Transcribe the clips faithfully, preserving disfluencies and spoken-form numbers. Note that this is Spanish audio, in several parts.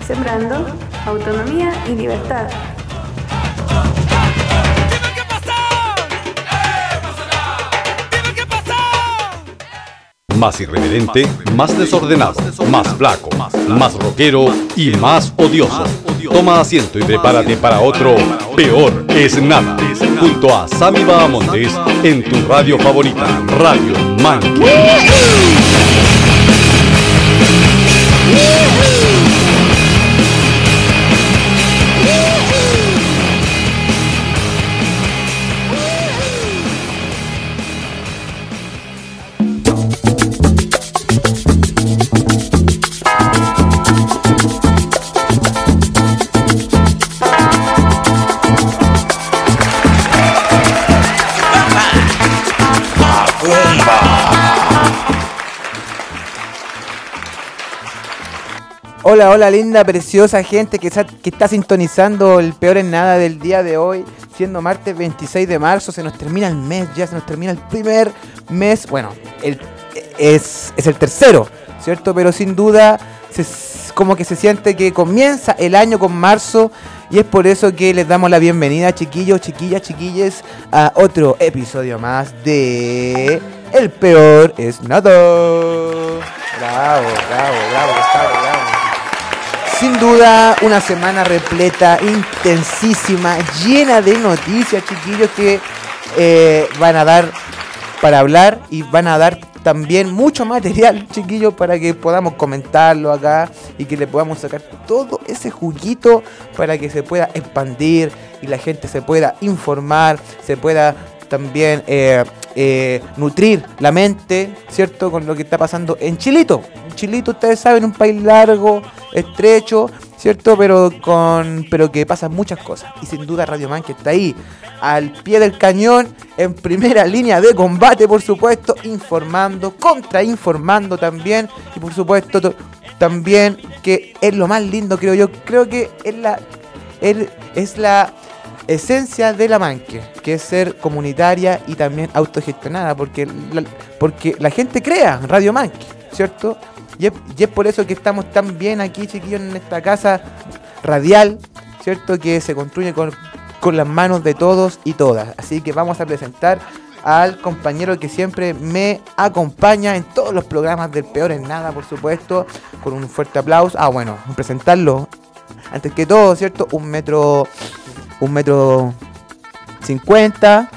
sembrando autonomía y libertad. Más irreverente, más desordenado, más flaco, más rockero y más odioso. Toma asiento y prepárate para otro Peor es Nada, junto a Sammy Bahamontes en tu radio favorita, Radio Manque. Hola, hola linda, preciosa gente que está, que está sintonizando el Peor en Nada del día de hoy, siendo martes veintiséis de marzo, se nos termina el mes, ya se nos termina el primer mes, bueno, el, es, es el tercero, ¿cierto? Pero sin duda, se, como que se siente que comienza el año con marzo y es por eso que les damos la bienvenida, chiquillos, chiquillas, chiquilles, a otro episodio más de El Peor es Nada. Bravo, bravo, bravo, bravo, bravo. Sin duda, una semana repleta, intensísima, llena de noticias, chiquillos, que eh, van a dar para hablar y van a dar también mucho material, chiquillos, para que podamos comentarlo acá y que le podamos sacar todo ese juguito para que se pueda expandir y la gente se pueda informar, se pueda también eh, eh, nutrir la mente, ¿cierto? Con lo que está pasando en Chilito. Chilito, ustedes saben, un país largo, estrecho, ¿cierto? Pero con pero que pasan muchas cosas. Y sin duda Radio Man, que está ahí, al pie del cañón, en primera línea de combate, por supuesto, informando, contrainformando también. Y por supuesto, to- también, que es lo más lindo, creo yo. Creo que es la, es, es la esencia de la Manque, que es ser comunitaria y también autogestionada, porque la, porque la gente crea Radio Manque, ¿cierto? Y es, y es por eso que estamos tan bien aquí, chiquillos, en esta casa radial, ¿cierto? Que se construye con, con las manos de todos y todas. Así que vamos a presentar al compañero que siempre me acompaña en todos los programas del Peor en Nada, por supuesto, con un fuerte aplauso. Ah, bueno, presentarlo, antes que todo, ¿cierto? Un metro... Un metro... cincuenta.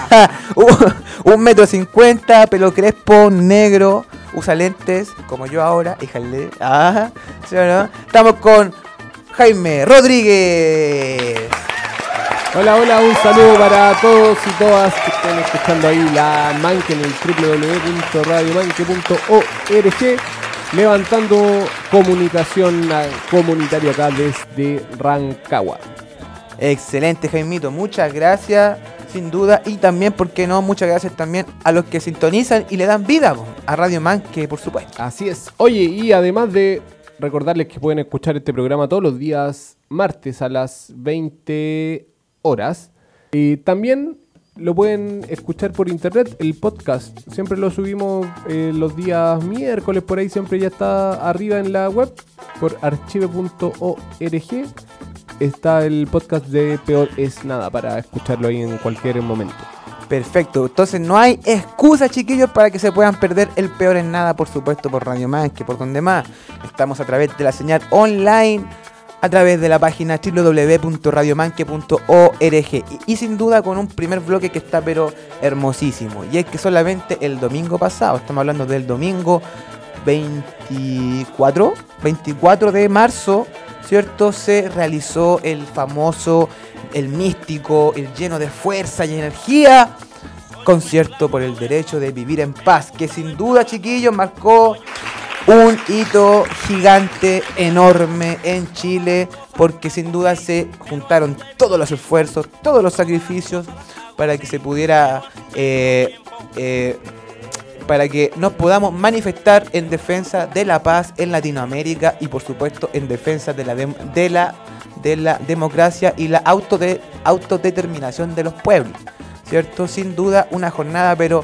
un, un metro cincuenta, pelo crespo, negro... Usa lentes, como yo ahora, híjale. Ah, ¿sí o no? Estamos con Jaime Rodríguez. Hola, hola, un saludo para todos y todas que estén escuchando ahí la Manque en el doble u doble u doble u punto radio manque punto org, levantando comunicación comunitaria acá desde Rancagua. Excelente, Jaimito, muchas gracias. Sin duda, y también, ¿por qué no? Muchas gracias también a los que sintonizan y le dan vida a Radio Manque, por supuesto. Así es. Oye, y además de recordarles que pueden escuchar este programa todos los días martes a las veinte horas, y también lo pueden escuchar por internet, el podcast. Siempre lo subimos eh, los días miércoles, por ahí siempre ya está arriba en la web, por archive punto org. Está el podcast de Peor es Nada para escucharlo ahí en cualquier momento. Perfecto, entonces no hay excusa, chiquillos, para que se puedan perder el Peor en Nada, por supuesto, por Radio Manque, por donde más. Estamos a través de la señal online, a través de la página doble u doble u doble u punto radio manque punto org. Y, y sin duda con un primer bloque que está pero hermosísimo. Y es que solamente el domingo pasado, estamos hablando del domingo veinticuatro, veinticuatro de marzo, ¿cierto? Se realizó el famoso, el místico, el lleno de fuerza y energía concierto por el derecho de vivir en paz, que sin duda, chiquillos, marcó un hito gigante, enorme en Chile, porque sin duda se juntaron todos los esfuerzos, todos los sacrificios para que se pudiera eh, eh, para que nos podamos manifestar en defensa de la paz en Latinoamérica y por supuesto en defensa de la de, de la de la democracia y la autode, autodeterminación de los pueblos, ¿cierto? Sin duda una jornada pero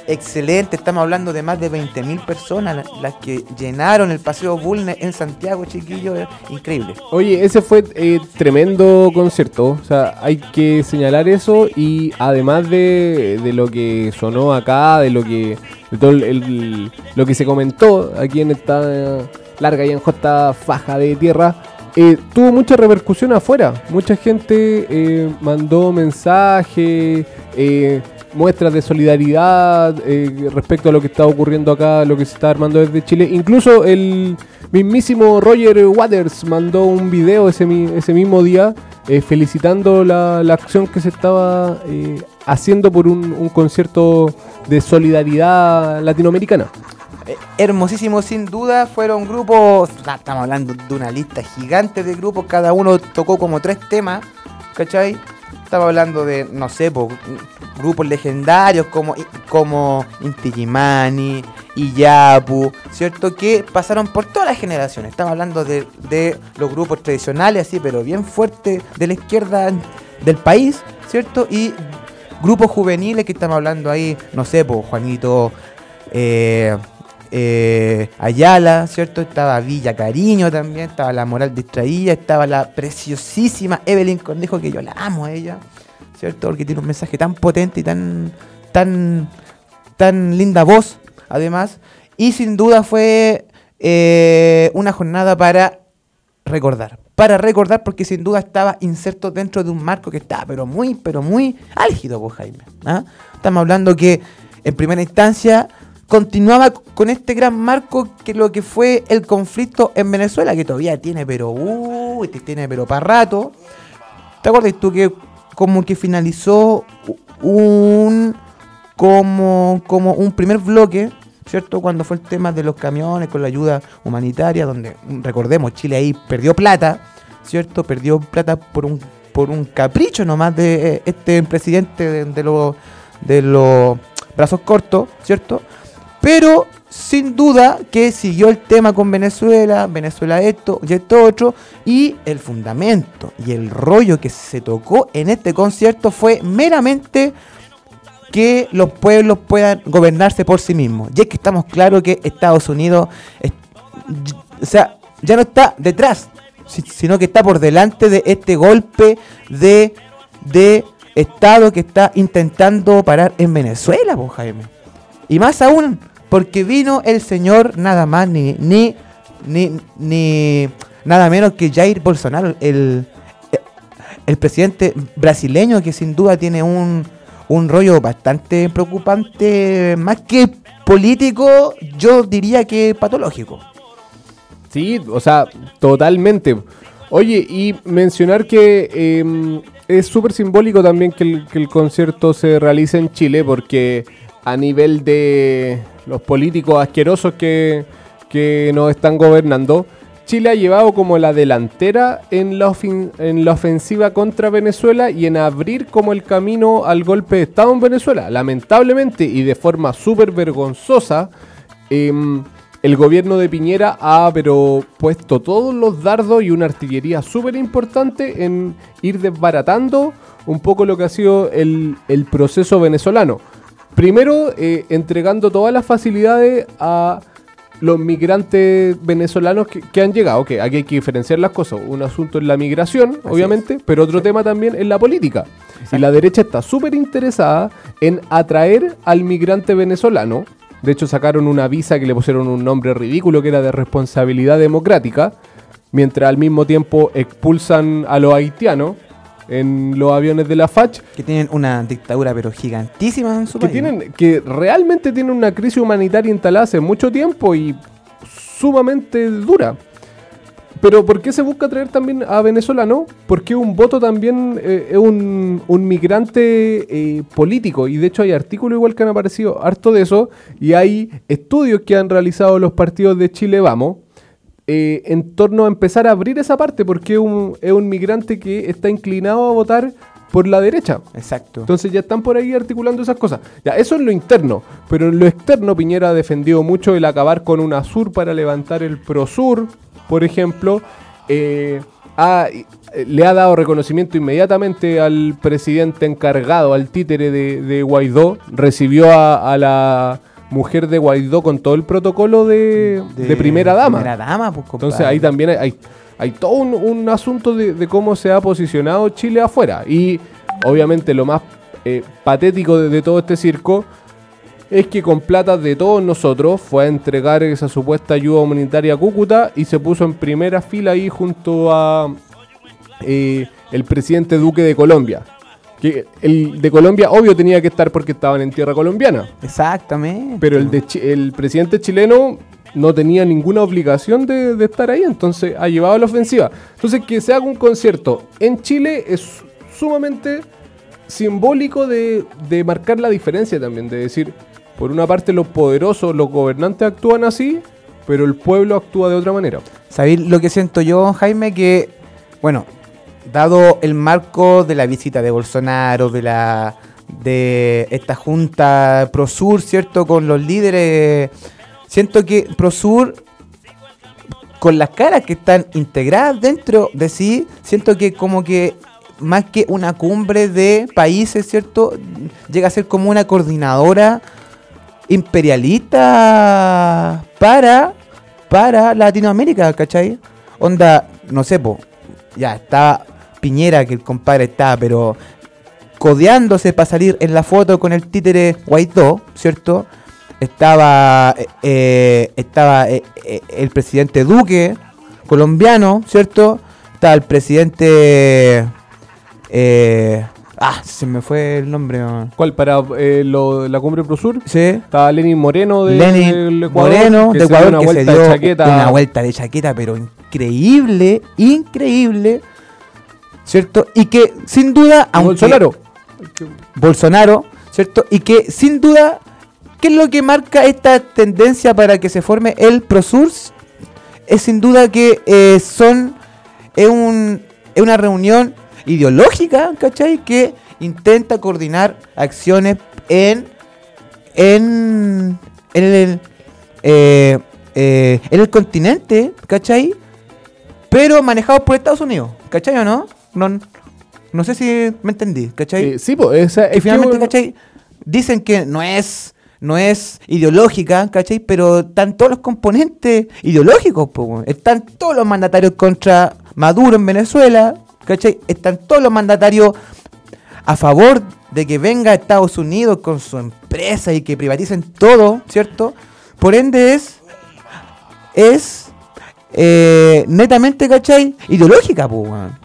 excelente. Estamos hablando de más de veinte mil personas las, las que llenaron el Paseo Bulnes en Santiago, chiquillos. eh, Increíble. Oye, ese fue eh, tremendo concierto. O sea, hay que señalar eso. Y además de, de lo que sonó acá, de lo que de todo el, el- lo que se comentó aquí en esta eh, larga y angosta faja de tierra, eh, tuvo mucha repercusión afuera. Mucha gente eh, mandó mensajes, eh, muestras de solidaridad eh, respecto a lo que está ocurriendo acá, lo que se está armando desde Chile. Incluso el mismísimo Roger Waters mandó un video ese, mi- ese mismo día eh, felicitando la, la acción que se estaba eh, haciendo por un, un concierto de solidaridad latinoamericana. Eh, hermosísimo, sin duda. Fueron grupos, ah, estamos hablando de una lista gigante de grupos, cada uno tocó como tres temas, ¿cachai? Estaba hablando de, no sé, po, grupos legendarios como, como Inti Illimani, Iyapu, ¿cierto? Que pasaron por todas las generaciones. Estamos hablando de, de los grupos tradicionales, así, pero bien fuertes de la izquierda del país, ¿cierto? Y grupos juveniles que estamos hablando ahí, no sé, po, Juanito eh, eh, Ayala, ¿cierto? Estaba Villa Cariño también, estaba la Moral Distraída, estaba la preciosísima Evelyn Cornejo, que yo la amo a ella, ¿cierto? Porque tiene un mensaje tan potente y tan, tan, tan linda voz, además. Y sin duda fue eh, una jornada para recordar. Para recordar, porque sin duda estaba inserto dentro de un marco que estaba, pero muy, pero muy álgido, pues, Jaime. ¿Ah? Estamos hablando que, en primera instancia, continuaba con este gran marco que lo que fue el conflicto en Venezuela, que todavía tiene, pero, uh, tiene, pero para rato. ¿Te acuerdas tú que como que finalizó un, como, como un primer bloque, ¿cierto? Cuando fue el tema de los camiones con la ayuda humanitaria, donde, recordemos, Chile ahí perdió plata, ¿cierto? Perdió plata por un por un capricho nomás de eh, este presidente de, de los de los brazos cortos, ¿cierto? Pero sin duda que siguió el tema con Venezuela, Venezuela esto y esto otro, y el fundamento y el rollo que se tocó en este concierto fue meramente que los pueblos puedan gobernarse por sí mismos. Y es que estamos claros que Estados Unidos, es, o sea, ya no está detrás, si, sino que está por delante de este golpe de, de Estado que está intentando parar en Venezuela, pues, Jaime. Y más aún, porque vino el señor nada más ni ni ni, ni nada menos que Jair Bolsonaro, el, el presidente brasileño, que sin duda tiene un un rollo bastante preocupante, más que político, yo diría que patológico. Sí, o sea, totalmente. Oye, y mencionar que eh, es súper simbólico también que el, que el concierto se realice en Chile, porque a nivel de los políticos asquerosos que, que nos están gobernando, Chile ha llevado como la delantera en la, ofin- en la ofensiva contra Venezuela y en abrir como el camino al golpe de Estado en Venezuela. Lamentablemente y de forma súper vergonzosa, eh, el gobierno de Piñera ha pero puesto todos los dardos y una artillería súper importante en ir desbaratando un poco lo que ha sido el, el proceso venezolano. Primero, eh, entregando todas las facilidades a los migrantes venezolanos que, que han llegado, que aquí hay que diferenciar las cosas. Un asunto es la migración, Así obviamente, es. pero otro tema también es la política. Exacto. Y la derecha está súper interesada en atraer al migrante venezolano. De hecho, sacaron una visa que le pusieron un nombre ridículo, que era de responsabilidad democrática, mientras al mismo tiempo expulsan a los haitianos en los aviones de la F A C, Que tienen una dictadura pero gigantísima en su que país. tienen, que realmente tienen una crisis humanitaria instalada hace mucho tiempo y sumamente dura. Pero ¿por qué se busca traer también a venezolano? Porque un voto también eh, es un, un migrante eh, político, y de hecho hay artículos igual que han aparecido harto de eso, y hay estudios que han realizado los partidos de Chile Vamos eh, en torno a empezar a abrir esa parte, porque es un, es un migrante que está inclinado a votar por la derecha. Exacto. Entonces ya están por ahí articulando esas cosas. Ya, eso es lo interno. Pero en lo externo, Piñera ha defendido mucho el acabar con UNASUR para levantar el PROSUR, por ejemplo. Eh, ha, le ha dado reconocimiento inmediatamente al presidente encargado, al títere de, de Guaidó. Recibió a, a la mujer de Guaidó con todo el protocolo de, de, de primera dama. Primera dama, pues, compadre. Entonces ahí también hay, hay, hay todo un, un asunto de, de cómo se ha posicionado Chile afuera. Y obviamente lo más eh, patético de, de todo este circo es que con plata de todos nosotros fue a entregar esa supuesta ayuda humanitaria a Cúcuta y se puso en primera fila ahí junto a eh, el presidente Duque de Colombia. Que el de Colombia obvio tenía que estar porque estaban en tierra colombiana. Exactamente. Pero el, de Chi- el presidente chileno no tenía ninguna obligación de, de estar ahí, entonces ha llevado a la ofensiva. Entonces que se haga un concierto en Chile es sumamente simbólico de, de marcar la diferencia también, de decir, por una parte los poderosos, los gobernantes actúan así, pero el pueblo actúa de otra manera. ¿Sabéis lo que siento yo, Jaime? Que, bueno, dado el marco de la visita de Bolsonaro, de la de esta junta Prosur, ¿cierto? Con los líderes, siento que Prosur, con las caras que están integradas dentro de sí, siento que como que más que una cumbre de países, ¿cierto? Llega a ser como una coordinadora imperialista para, para Latinoamérica, ¿cachai? Onda, no sé, po, ya está Piñera, que el compadre está, pero codeándose para salir en la foto con el títere Guaidó, ¿cierto? Estaba, eh, estaba eh, eh, el presidente Duque, colombiano, ¿cierto? Estaba el presidente... Eh, ah, se me fue el nombre. Man. ¿Cuál? ¿Para eh, lo, la cumbre Prosur? Sí. Estaba Lenin Moreno de, Lenin del Ecuador, Moreno que de se dio Ecuador, una que vuelta se dio de chaqueta. una vuelta de chaqueta, pero increíble, increíble, ¿cierto? Y que sin duda, aunque Bolsonaro. Bolsonaro, ¿cierto? Y que sin duda, ¿qué es lo que marca esta tendencia para que se forme el Prosur? Es sin duda que eh, son es un es una reunión ideológica, ¿cachai? Que intenta coordinar acciones en en, en el eh, eh, en el continente, ¿cachai? Pero manejados por Estados Unidos, ¿cachai o no? No, no sé si me entendí, ¿cachai? Eh, sí, pues, esa, que es finalmente, que, ¿cachai? Dicen que no es no es ideológica, ¿cachai? Pero están todos los componentes ideológicos, po. Están todos los mandatarios contra Maduro en Venezuela, ¿cachai? Están todos los mandatarios a favor de que venga Estados Unidos con su empresa y que privaticen todo, ¿cierto? Por ende es es eh, netamente, ¿cachai? Ideológica, po, weón.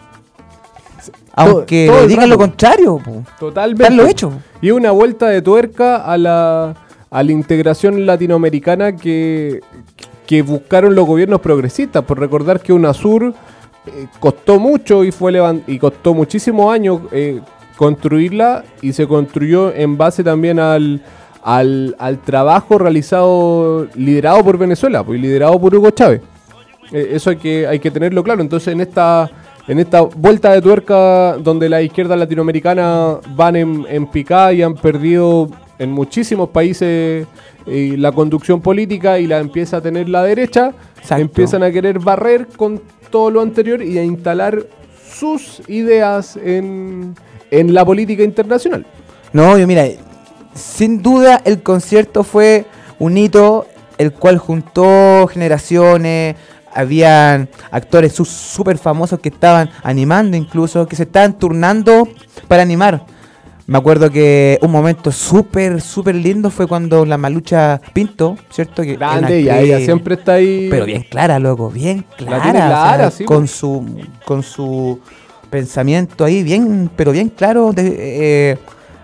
Aunque todo el digan rato. lo contrario, po. totalmente. Están lo hecho. Y una vuelta de tuerca a la, a la integración latinoamericana que, que buscaron los gobiernos progresistas. Por recordar que UNASUR eh, costó mucho y fue levant- y costó muchísimos años eh, construirla, y se construyó en base también al, al, al trabajo realizado, liderado por Venezuela, pues, liderado por Hugo Chávez. Eh, eso hay que, hay que tenerlo claro. Entonces en esta... En esta vuelta de tuerca donde la izquierda latinoamericana van en, en picada y han perdido en muchísimos países eh, la conducción política y la empieza a tener la derecha, Exacto. empiezan a querer barrer con todo lo anterior y a instalar sus ideas en, en la política internacional. No, yo mira, sin duda el concierto fue un hito el cual juntó generaciones. Habían actores súper famosos que estaban animando, incluso, que se estaban turnando para animar. Me acuerdo que un momento súper, súper lindo fue cuando la Malucha Pinto, ¿cierto? Que Grande, una y actriz, ella siempre está ahí. pero bien clara, loco, bien clara. La tiene o sea, clara, sí, con pues. su con su pensamiento ahí, bien, pero bien claro. De, eh,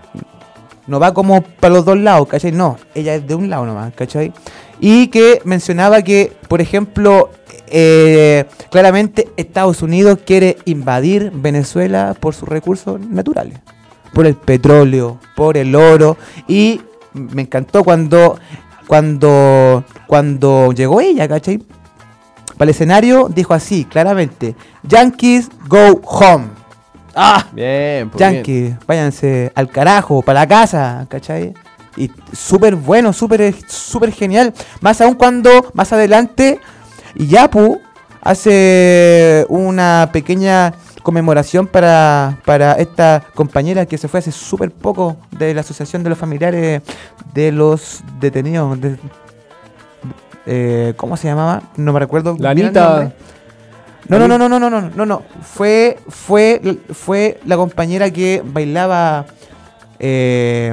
no va como para los dos lados, ¿cachai? No, ella es de un lado nomás, ¿cachai? Y que mencionaba que, por ejemplo, eh, claramente Estados Unidos quiere invadir Venezuela por sus recursos naturales, por el petróleo, por el oro. Y me encantó cuando cuando cuando llegó ella, ¿cachai? Para el escenario dijo así, claramente: Yankees go home. ¡Ah! Bien, pues Yankees, bien. váyanse al carajo, para la casa, ¿cachai? Y súper bueno, súper súper genial. Más aún cuando más adelante Yapu hace una pequeña conmemoración para, para esta compañera que se fue hace súper poco de la Asociación de los Familiares de los Detenidos. De, eh, ¿Cómo se llamaba? No me recuerdo. La bien el Anita. nombre. No, no, no, no, no, no, no, no, no. Fue, fue, fue la compañera que bailaba eh,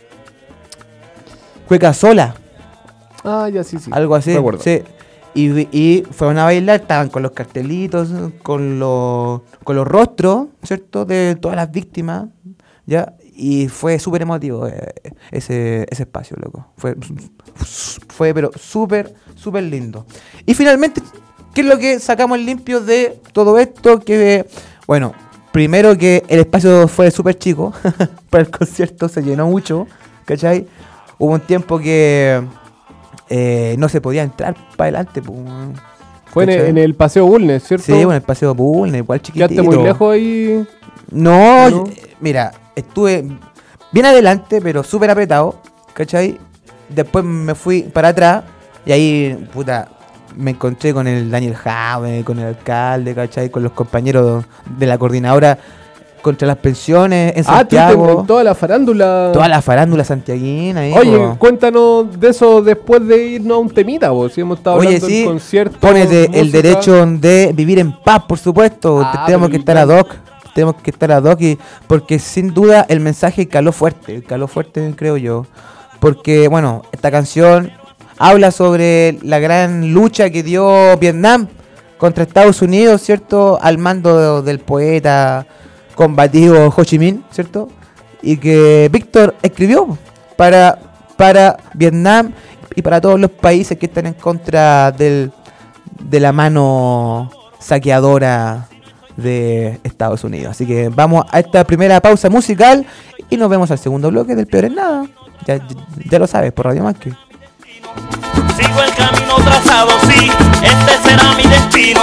cueca sola, Ah, ya sí, sí. algo así. Recuerdo. Sí. Y, y fueron a bailar, estaban con los cartelitos, con los, con los rostros, ¿cierto? De todas las víctimas, ¿ya? Y fue súper emotivo eh, ese, ese espacio, loco. Fue, fue pero súper, súper lindo. Y finalmente, ¿qué es lo que sacamos limpio de todo esto? Que, bueno, primero que el espacio fue súper chico para el concierto, se llenó mucho, ¿cachai? Hubo un tiempo que eh, no se podía entrar para adelante. Pues, Fue en el, ¿cachai? en el Paseo Bulnes, ¿cierto? Sí, bueno, el paseo Bulnes, igual chiquitito. Quedaste muy lejos ahí. No, ¿No? eh, mira, estuve bien adelante, pero súper apretado, ¿cachai? Después me fui para atrás y ahí, puta, me encontré con el Daniel Jave, con el alcalde, ¿cachai? Con los compañeros de la coordinadora contra las pensiones en Ah, tú Santiago. en toda la farándula. Toda la farándula santiaguina. ahí, Oye, po. cuéntanos de eso después de irnos a un temita, vos. Si hemos estado Oye, hablando sí, del concierto. Pónete el música. derecho de vivir en paz, por supuesto. Ah, tenemos que pero estar ya- ad hoc. Tenemos que estar ad hoc y- porque sin duda el mensaje caló fuerte. Caló fuerte, creo yo. Porque, bueno, esta canción habla sobre la gran lucha que dio Vietnam contra Estados Unidos, ¿cierto? Al mando de- del poeta combativo Ho Chi Minh, ¿cierto? Y que Víctor escribió para, para Vietnam y para todos los países que están en contra del, de la mano saqueadora de Estados Unidos. Así que vamos a esta primera pausa musical y nos vemos al segundo bloque del Peor en Nada. Ya, ya, ya lo sabes, por Radio Manque. Sigo el camino trazado, sí, este será mi destino.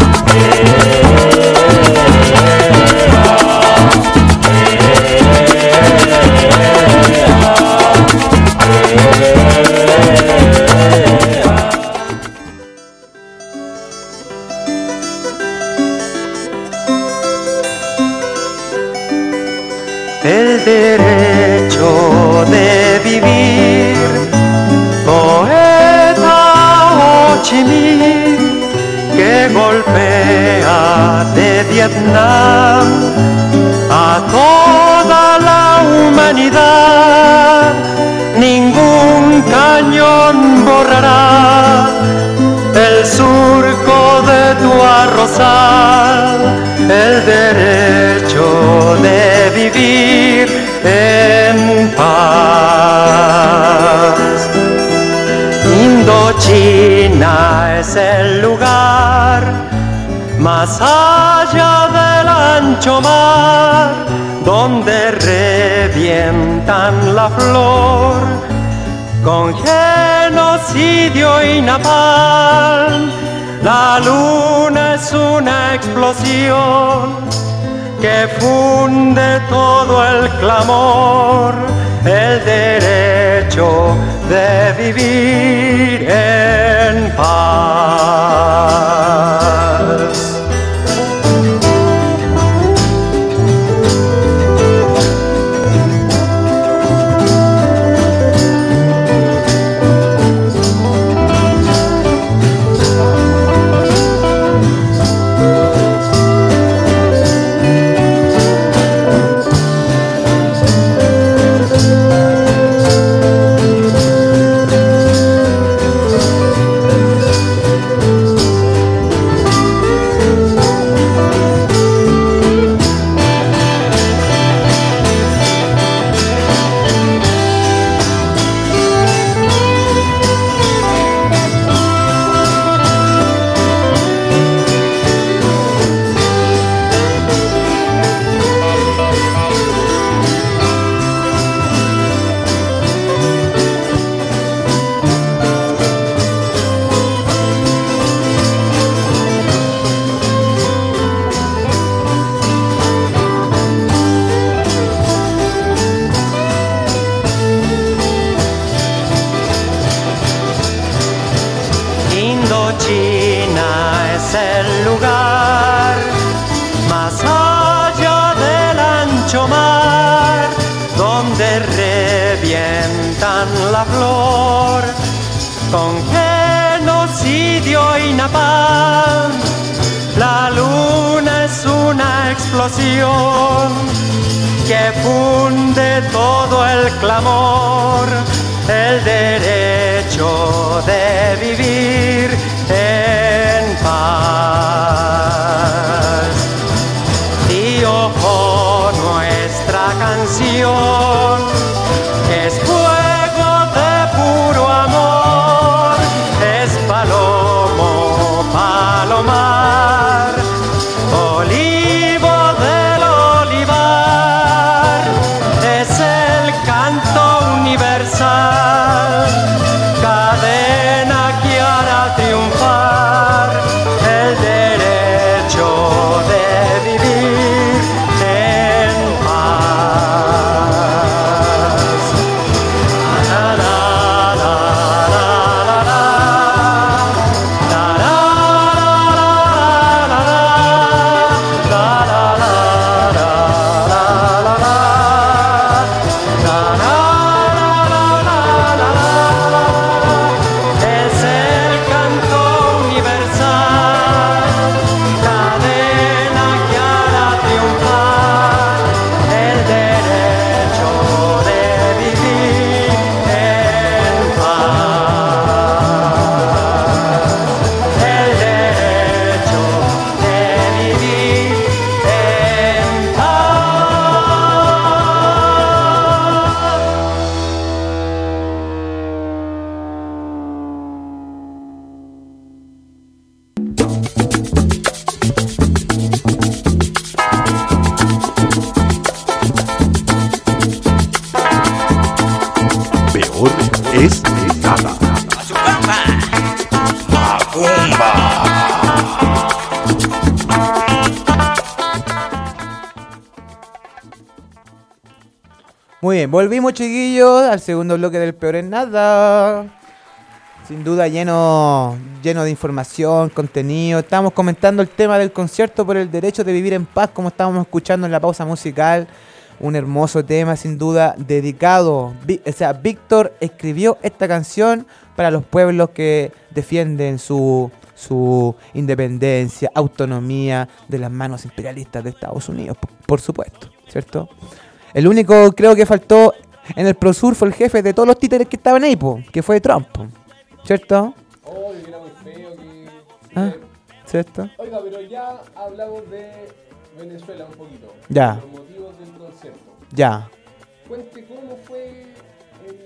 El derecho de vivir, poeta Ho Chi Minh, que golpea de Vietnam a toda la humanidad. Ningún cañón borrará el surco de tu arrozal, el derecho de vivir en paz. Indochina es el lugar más allá del ancho mar, donde revientan la flor con genocidio y napalm. La luna es una explosión que funde todo el clamor, el derecho de vivir en paz. divina paz. La luna es una explosión que funde todo el clamor, el derecho de vivir en paz. Y ojo, nuestra canción es fuego de puro amor, es palomo, palomar, olivo del olivar, es el canto universal, cadena que hará triunfar el derecho de vivir en paz. La, la, la, la, la, la, la, la, la, es el canto universal, cadena que hará triunfar el derecho de vivir en paz, el derecho de vivir en Peor es nada. Muy bien, volvimos, chiquillos, al segundo bloque del Peor en Nada. Sin duda lleno, lleno de información, contenido. Estamos comentando el tema del concierto por el derecho de vivir en paz, como estábamos escuchando en la pausa musical. Un hermoso tema, sin duda, dedicado. Vi- O sea, Víctor escribió esta canción para los pueblos que defienden su, su independencia, autonomía de las manos imperialistas de Estados Unidos, por, por supuesto, ¿cierto? El único, creo que faltó en el Prosur fue el jefe de todos los títeres que estaban ahí, po, que fue Trump, po, ¿cierto? Oh, que era muy feo que... Ah, ¿cierto? Oiga, pero ya hablamos de Venezuela un poquito. Ya. Los motivos del concierto. Ya. Cuente cómo fue el,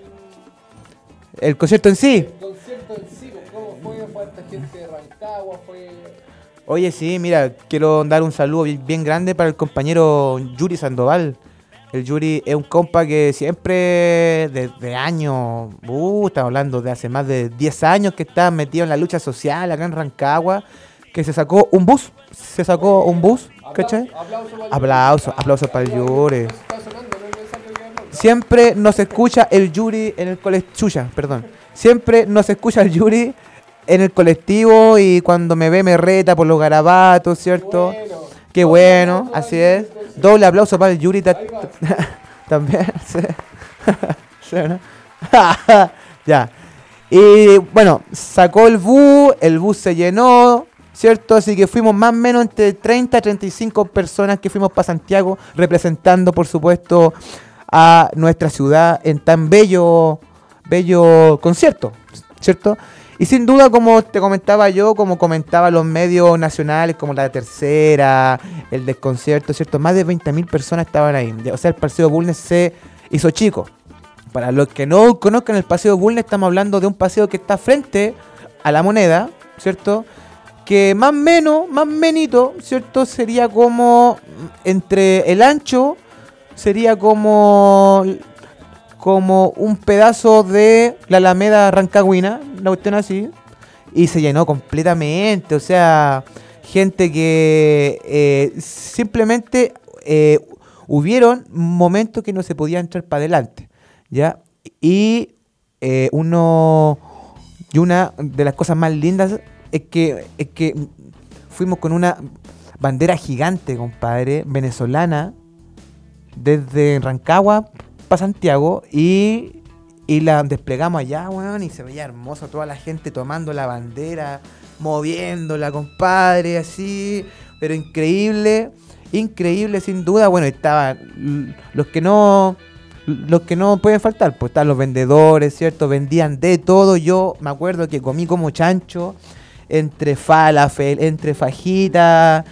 El concierto en sí. el concierto en sí, cómo fue, fue esta gente de Rancagua, fue... Oye, sí, mira, quiero dar un saludo bien, bien grande para el compañero Yuri Sandoval. El Yuri es un compa que siempre, desde años, uh, estamos hablando de hace más de diez años que está metido en la lucha social acá en Rancagua, que se sacó un bus, se sacó un bus, ¿cachai? Aplauso para el Aplausos, Yuri. aplausos para el Yuri. Está sonando, no es necesario que aplaudan. Siempre nos escucha el Yuri en el colectivo, chucha, perdón. Siempre nos escucha el Yuri en el colectivo y cuando me ve me reta por los garabatos, ¿cierto? Bueno. Qué bueno, así es. Doble aplauso para el Yuri ta- también. Sí. Sí, ¿no? Ya. Y bueno, sacó el bus, el bus se llenó, ¿cierto? Así que fuimos más o menos entre treinta a treinta y cinco personas que fuimos para Santiago, representando, por supuesto, a nuestra ciudad en tan bello, bello concierto, ¿cierto? Y sin duda, como te comentaba yo, como comentaba los medios nacionales, como La Tercera, el Desconcierto, ¿cierto? Más de veinte mil personas estaban ahí. O sea, el Paseo Bulnes se hizo chico. Para los que no conozcan el Paseo Bulnes, estamos hablando de un paseo que está frente a la Moneda, ¿cierto? Que más o menos, más menito, ¿cierto? Sería como entre el ancho, sería como... como un pedazo de la Alameda Rancagüina, la cuestión así, y se llenó completamente, o sea, gente que eh, simplemente eh, hubieron momentos que no se podía entrar para adelante, ¿ya? Y eh, uno y una de las cosas más lindas es que, es que fuimos con una bandera gigante, compadre, venezolana, desde Rancagua para Santiago y, y la desplegamos allá, weón, y se veía hermoso toda la gente tomando la bandera, moviéndola, compadre, así, pero increíble, increíble sin duda. Bueno, estaban los que no, los que no pueden faltar, pues estaban los vendedores, ¿cierto? Vendían de todo. Yo me acuerdo que comí como chancho entre falafel, entre fajitas,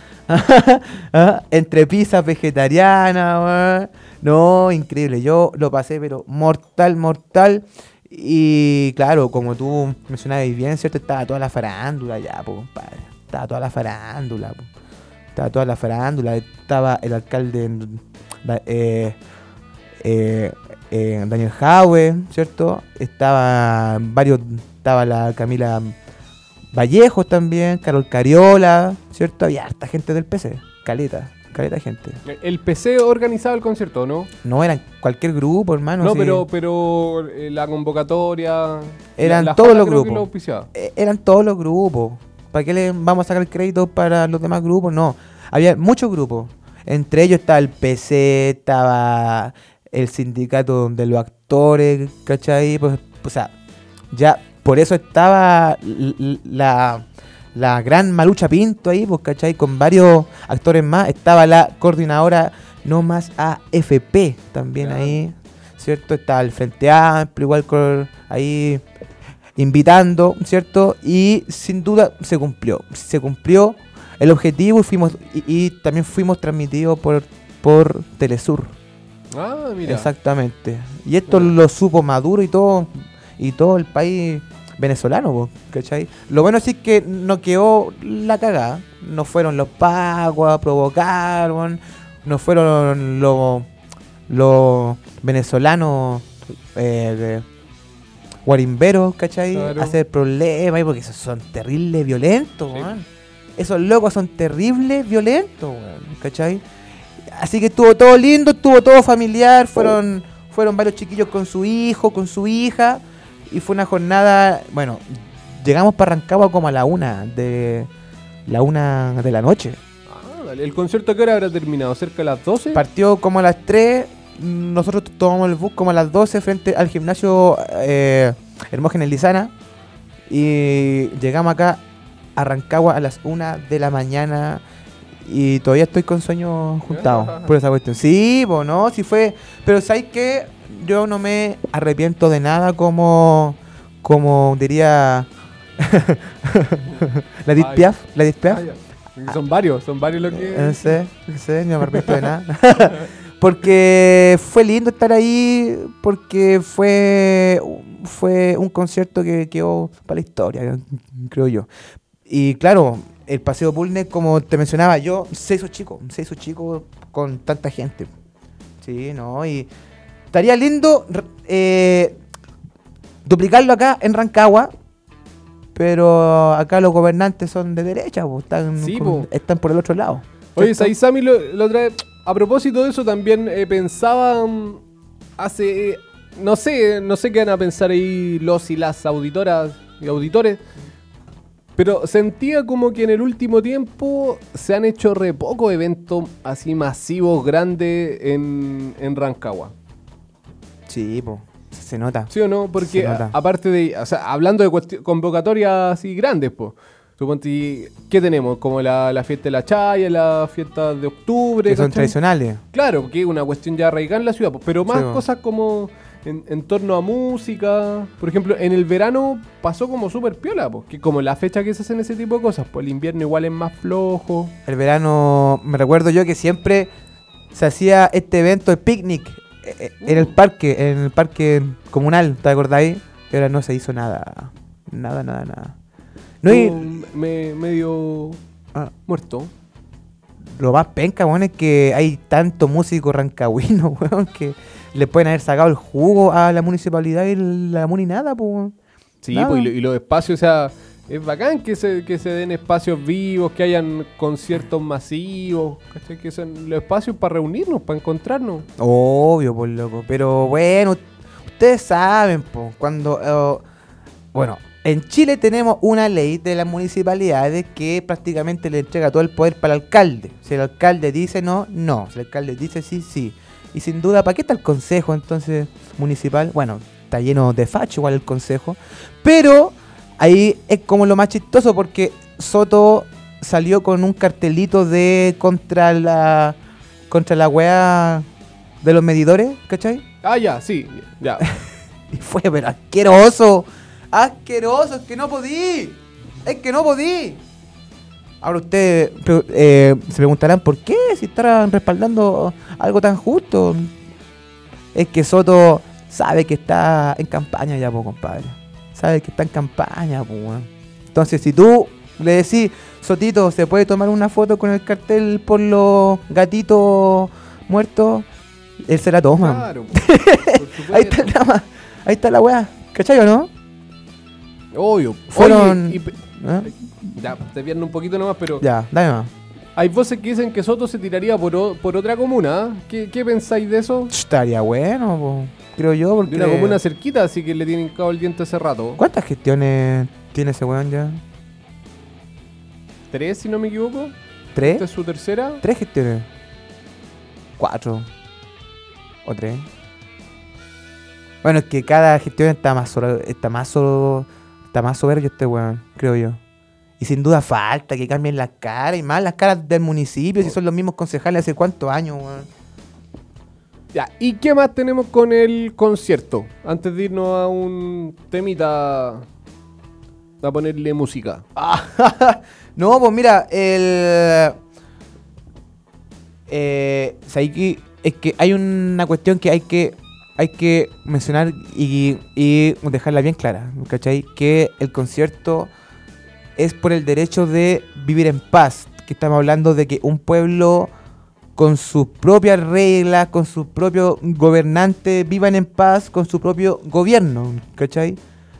¿ah? Entre pizzas vegetarianas, ¿eh? No, increíble. Yo lo pasé, pero mortal, mortal. Y claro, como tú mencionabas bien, ¿cierto? Estaba toda la farándula ya, pues, compadre. Estaba toda la farándula, po. Estaba toda la farándula. Estaba el alcalde eh, eh, eh, Daniel Jaue, ¿cierto? Estaba varios, estaba la Camila Vallejo también, Carol Cariola, ¿cierto? Había harta gente del P C, caleta. Caleta gente. El P C organizaba el concierto, ¿no? No, eran cualquier grupo, hermano. No, sí. pero pero eh, la convocatoria... Eran la, la todos Jala los creo que grupos. lo auspiciaba. Eh, eran todos los grupos. ¿Para qué le vamos a sacar el crédito para los demás grupos? No. Había muchos grupos. Entre ellos estaba el P C, estaba el sindicato de los actores, ¿cachai? Pues, o sea, ya por eso estaba l- l- la... la gran Malucha Pinto ahí, pues, ¿cachai? Con varios actores más. Estaba la coordinadora No Más A F P también Claro. ahí, ¿cierto? Estaba el Frente Amplio, igual con, ahí invitando, ¿cierto? Y sin duda se cumplió. Se cumplió el objetivo y fuimos y, y también fuimos transmitidos por, por Telesur. Ah, mira. Exactamente. Y esto Mira. lo supo Maduro y todo, y todo el país venezolano, po, ¿cachai? Lo bueno sí es que no quedó la cagada. No fueron los pagos a provocar, weón. No fueron los los venezolanos eh, de guarimberos, ¿cachai? Claro. A hacer problemas, porque esos son terribles violentos, Sí. weón. Esos locos son terribles violentos, weón, ¿cachai? Así que estuvo todo lindo, estuvo todo familiar, fueron, fueron varios chiquillos con su hijo, con su hija. Y fue una jornada, bueno, llegamos para Rancagua como a la una de la una de la noche. Ah, dale. ¿El concierto a qué hora habrá terminado? ¿Cerca de las doce? Partió como a las tres, nosotros tomamos el bus como a las doce frente al gimnasio eh, Hermógenes Lizana. Y llegamos acá a Rancagua a las una de la mañana. Y todavía estoy con sueños juntados por esa cuestión. Sí, pues no, sí fue. Pero ¿sabes qué? Yo no me arrepiento de nada como, como diría la Edith Ay. Piaf, la Edith Piaf. Ah, ya. Son varios, son varios los que... No sé, no sé, no me arrepiento de nada. Porque fue lindo estar ahí, porque fue, fue un concierto que quedó para la historia, creo yo. Y claro, el Paseo Bulnes, como te mencionaba, yo se hizo chico, se hizo chico con tanta gente. Sí, no, y estaría lindo eh, duplicarlo acá en Rancagua, pero acá los gobernantes son de derecha, po, están, Sí, con- po. están por el otro lado. Oye, ¿cierto? Saizami, lo, la otra vez, a propósito de eso, también eh, pensaba mm, hace, eh, no sé, no sé qué van a pensar ahí los y las auditoras y auditores, pero sentía como que en el último tiempo se han hecho re pocos eventos así masivos, grandes en, en Rancagua. Sí, po, se nota. ¿Sí o no? Porque Se nota. a- aparte de, o sea, hablando de cuesti- convocatorias así grandes, pues. Suponte, ¿qué tenemos? Como la, la fiesta de la Chaya, la fiesta de octubre. Que son ¿cachai? tradicionales. Claro, que es una cuestión ya arraigada en la ciudad, po, pero más Sí, po. cosas como en, en torno a música. Por ejemplo, en el verano pasó como súper piola, po, que como la fecha que se hacen ese tipo de cosas, pues el invierno igual es más flojo. El verano, me recuerdo yo que siempre se hacía este evento, el picnic, eh, eh, en el parque, en el parque comunal, ¿te acordáis? Y ahora no se hizo nada. Nada, nada, nada. No, y Estuvo me, medio ah, muerto. lo más penca, weón, es que hay tanto músico rancagüino, weón, que le pueden haber sacado el jugo a la municipalidad y la muni nada, pues, weón. Sí, Nada. pues, y, lo- y los espacios, o sea, es bacán que se, que se den espacios vivos, que hayan conciertos masivos, ¿cachai? Que sean los espacios para reunirnos, para encontrarnos. Obvio, por loco. Pero bueno, ustedes saben, pues, cuando... eh, bueno, en Chile tenemos una ley de las municipalidades que prácticamente le entrega todo el poder para el alcalde. Si el alcalde dice no, no. Si el alcalde dice sí, sí. Y sin duda, ¿para qué está el consejo entonces municipal? Bueno, está lleno de facho igual el consejo. Pero ahí es como lo más chistoso porque Soto salió con un cartelito de contra la contra la weá de los medidores, ¿cachai? Ah, ya, sí, ya. Y fue, pero asqueroso, asqueroso, es que no podí, es que no podí. Ahora ustedes eh, se preguntarán por qué, si estarán respaldando algo tan justo. Es que Soto sabe que está en campaña ya, po, compadre. Sabe que está en campaña, po, weón. Entonces, si tú le decís, Sotito, ¿se puede tomar una foto con el cartel por los gatitos muertos? Él se la toma. Claro, por supuesto. Ahí está el drama, ahí está la weá. ¿Cachai o no? Obvio. Fueron- Oye, y pe- ¿Eh? ya, te pierdo un poquito nomás, pero Ya, dame más. hay voces que dicen que Soto se tiraría por, o- por otra comuna. ¿eh? ¿Qué, ¿Qué pensáis de eso? Ch, Estaría bueno, po, creo yo, porque... De una comuna cerquita, así que le tienen cabo el diente hace rato. ¿Cuántas gestiones tiene ese weón ya? ¿Tres, si no me equivoco? ¿Esta ¿Tres? es su tercera? ¿Tres gestiones? ¿Cuatro? ¿O tres? Bueno, es que cada gestión está más sobre, está más so- está más soberbio este weón, creo yo. Y sin duda falta que cambien las caras y más las caras del municipio, si son los mismos concejales hace cuántos años, weón. Ya, ¿y qué más tenemos con el concierto? Antes de irnos a un temita a ponerle música. No, pues mira, el... Eh, ¿sabes qué? Es que hay una cuestión que hay que hay que mencionar y, y dejarla bien clara, ¿cachai? Que el concierto es por el derecho de vivir en paz, que estamos hablando de que un pueblo con sus propias reglas, con sus propios gobernantes, vivan en paz con su propio gobierno, ¿cachai?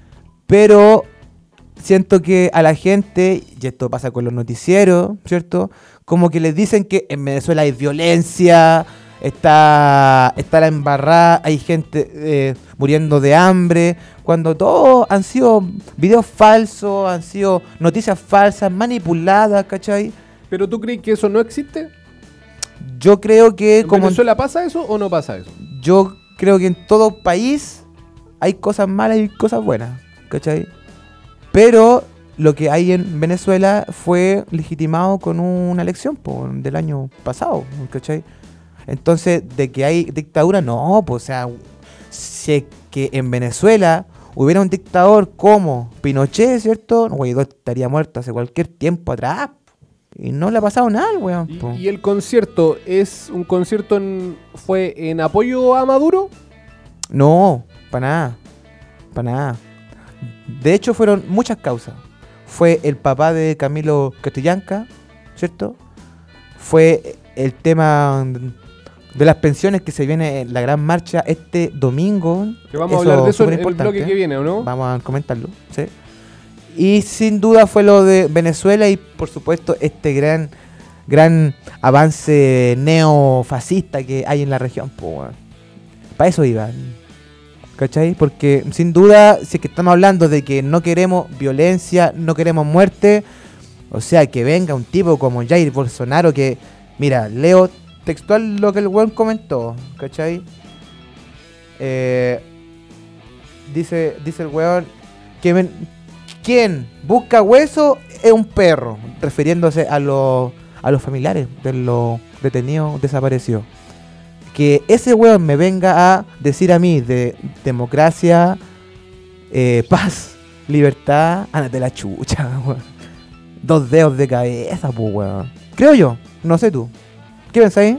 Pero siento que a la gente, y esto pasa con los noticieros, ¿cierto? Como que les dicen que en Venezuela hay violencia, está, está la embarrada, hay gente eh, muriendo de hambre, cuando todos han sido videos falsos, han sido noticias falsas, manipuladas, ¿cachai? ¿Pero tú crees que eso no existe? Yo creo que ¿En como Venezuela pasa eso o no pasa eso? yo creo que en todo país hay cosas malas y cosas buenas, ¿cachai? Pero lo que hay en Venezuela fue legitimado con una elección po, del año pasado, ¿cachai? Entonces, de que hay dictadura, no, pues, o sea, si es que en Venezuela hubiera un dictador como Pinochet, ¿cierto? Guaidó estaría muerto hace cualquier tiempo atrás. Y no le ha pasado nada, weón. ¿Y, po. y el concierto es un concierto en, fue en apoyo a Maduro? No, para nada. Para nada. De hecho, fueron muchas causas. Fue el papá de Camilo Castellanca, ¿cierto? Fue el tema de las pensiones que se viene en la gran marcha este domingo. Que vamos a hablar de eso en el superimportante. bloque que viene, ¿o no? Vamos a comentarlo, ¿sí? Y sin duda fue lo de Venezuela y por supuesto este gran gran avance neofascista que hay en la región. Pues, para eso iba. ¿Cachai? Porque sin duda, si es que estamos hablando de que no queremos violencia, no queremos muerte, o sea, que venga un tipo como Jair Bolsonaro que, mira, leo textual lo que el weón comentó, ¿cachai? Eh, dice, dice el weón que ven, quien busca hueso es un perro, refiriéndose a los a los familiares de los detenidos desaparecidos. Que ese weón me venga a decir a mí de democracia, eh, paz, libertad, ándate la chucha, weón. Dos dedos de cabeza, pues, weón. Creo yo, no sé tú. ¿Qué pensáis?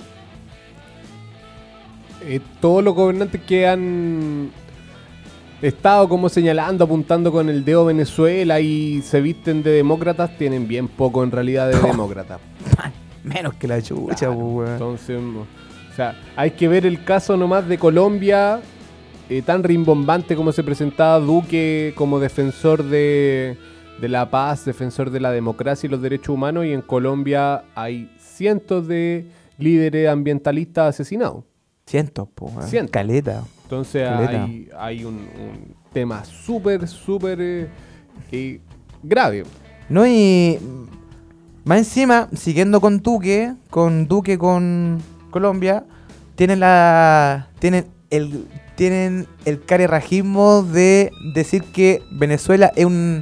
Eh, todos los gobernantes que han estado como señalando, apuntando con el dedo a Venezuela y se visten de demócratas, tienen bien poco en realidad de demócratas. Menos que la chucha, Claro, pues, weón. Entonces, o sea, hay que ver el caso nomás de Colombia, eh, tan rimbombante como se presentaba Duque como defensor de, de la paz, defensor de la democracia y los derechos humanos, y en Colombia hay cientos de líderes ambientalistas asesinados. Cientos, pues, weón. Cientos. Caleta. Entonces Caleta. hay, hay un, un tema súper, súper eh, eh, grave. No, y más encima, siguiendo con Duque, con Duque con Colombia, tienen la tienen el tienen el carerrajismo de decir que Venezuela es un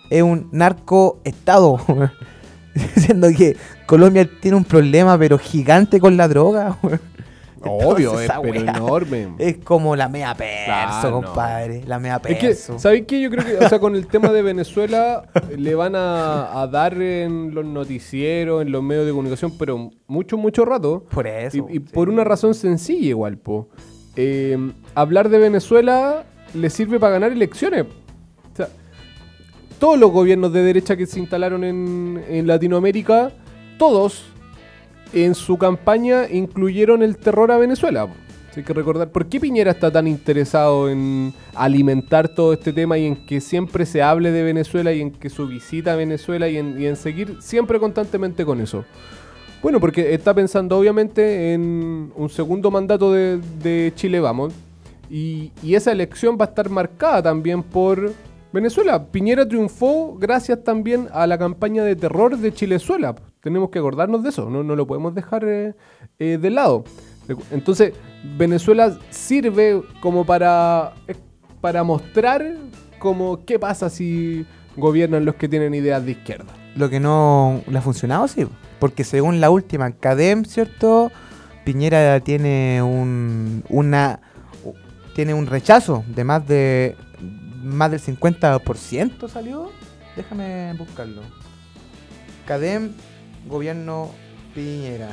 es un narcoestado. Diciendo que Colombia tiene un problema pero gigante con la droga. Obvio, Entonces, es esa pero weá enorme. Es como la mea perso, Claro, compadre. La mea Es que, perso. ¿sabéis qué? Yo creo que, o sea, con el tema de Venezuela le van a, a dar en los noticieros, en los medios de comunicación, pero mucho, mucho rato. Por eso. Y, y sí. por una razón sencilla igual, po. Eh, hablar de Venezuela le sirve para ganar elecciones. O sea, todos los gobiernos de derecha que se instalaron en, en Latinoamérica, todos en su campaña incluyeron el terror a Venezuela. Hay que recordar por qué Piñera está tan interesado en alimentar todo este tema y en que siempre se hable de Venezuela y en que su visita a Venezuela y en, y en seguir siempre constantemente con eso. Bueno, porque está pensando obviamente en un segundo mandato de, de Chile Vamos y, y esa elección va a estar marcada también por Venezuela. Piñera triunfó gracias también a la campaña de terror de Chilezuela. Tenemos que acordarnos de eso, no, no lo podemos dejar eh, eh, de lado. Entonces, Venezuela sirve como para, eh, para mostrar como qué pasa si gobiernan los que tienen ideas de izquierda. Lo que no le ha funcionado, sí. Porque según la última CADEM, ¿cierto? Piñera tiene un una tiene un rechazo de más de más del cincuenta por ciento salió. Déjame buscarlo. CADEM, gobierno Piñera.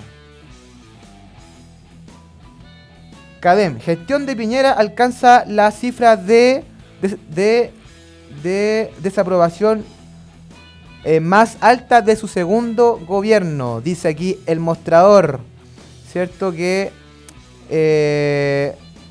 CADEM, gestión de Piñera alcanza la cifra de de, de, de desaprobación eh, más alta de su segundo gobierno. Dice aquí el mostrador, ¿cierto? Que eh,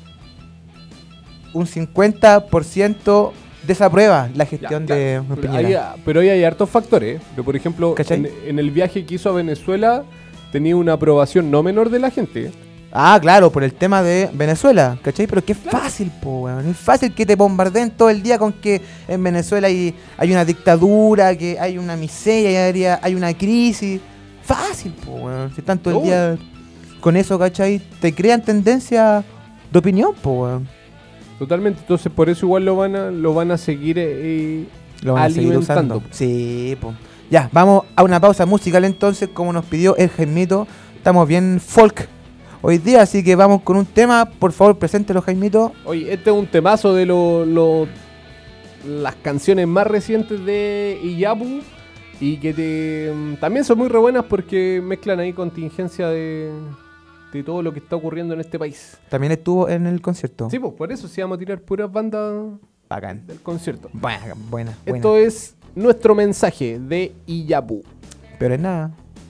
un cincuenta por ciento desaprueba la gestión Ya, de claro, pero, Piñera. hay, pero ahí hay hartos factores. Pero, por ejemplo, ¿Cachai? en, en el viaje que hizo a Venezuela tenía una aprobación no menor de la gente. Ah, claro, por el tema de Venezuela, ¿cachai? Pero que es fácil, po, weón. Es fácil que te bombardeen todo el día con que en Venezuela hay, hay una dictadura, que hay una miseria, hay una crisis. Fácil, po, weón. Si están todo el No. día con eso, ¿cachai? Te crean tendencia de opinión, po, weón. Totalmente. Entonces, por eso igual lo van a, lo van a seguir eh, Lo van a seguir alimentando. usando. Sí, po. Ya, vamos a una pausa musical entonces, como nos pidió el Jaimito. Estamos bien folk hoy día, así que vamos con un tema. Por favor, preséntelo, Jaimito. Oye, este es un temazo de lo, lo- las canciones más recientes de Iyapu y que te, también son muy re buenas porque mezclan ahí contingencia de, de todo lo que está ocurriendo en este país. También estuvo en el concierto. Sí, pues por eso sí vamos a tirar puras bandas Bacán. del concierto. Buena, buena, buena. Esto es nuestro mensaje de Iyapu. Pero es nada.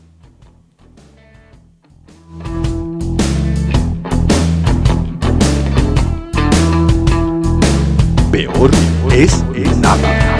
Peor es nada.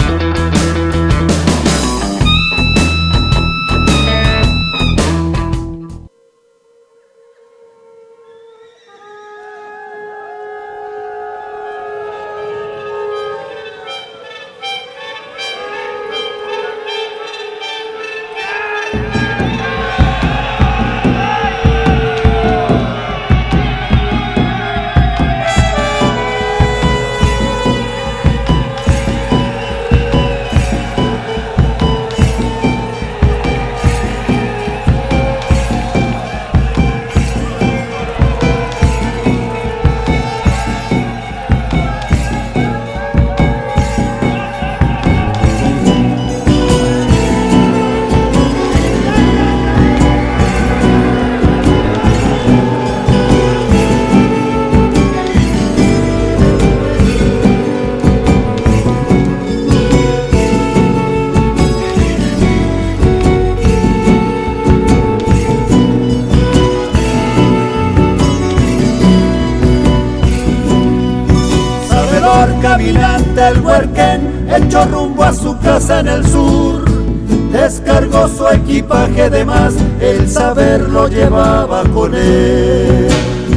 Caminante el huerquén, hecho rumbo a su casa en el sur, descargó su equipaje de más, el saber lo llevaba con él.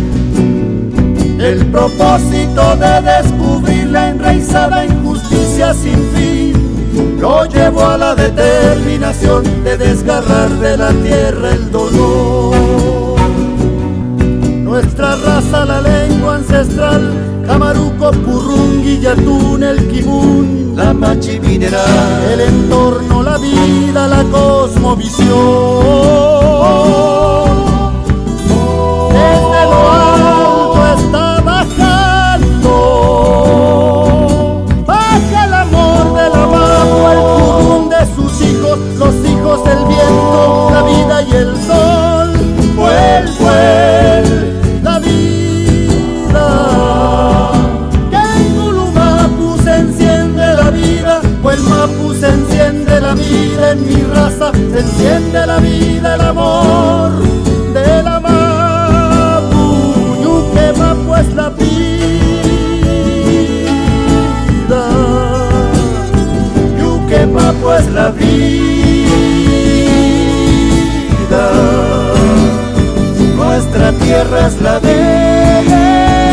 El propósito de descubrir la enraizada injusticia sin fin lo llevó a la determinación de desgarrar de la tierra el dolor. Nuestra raza, la lengua ancestral, Camaruco, Purrungui Quillatún, el Quibún, la Machi Mineral, el entorno, la vida, la cosmovisión. Desde lo alto está bajando, baja el amor del abajo, el currum de sus hijos, los hijos del viento, la vida y el sol. Fuel, fuel, la vida. Que en Gulumapu se enciende la vida, o el Mapu se enciende la vida, en mi raza se enciende la vida, el amor de la Mapu. Yuque Mapu es la vida, Yuque Mapu es la vida. Nuestra tierra es la vida.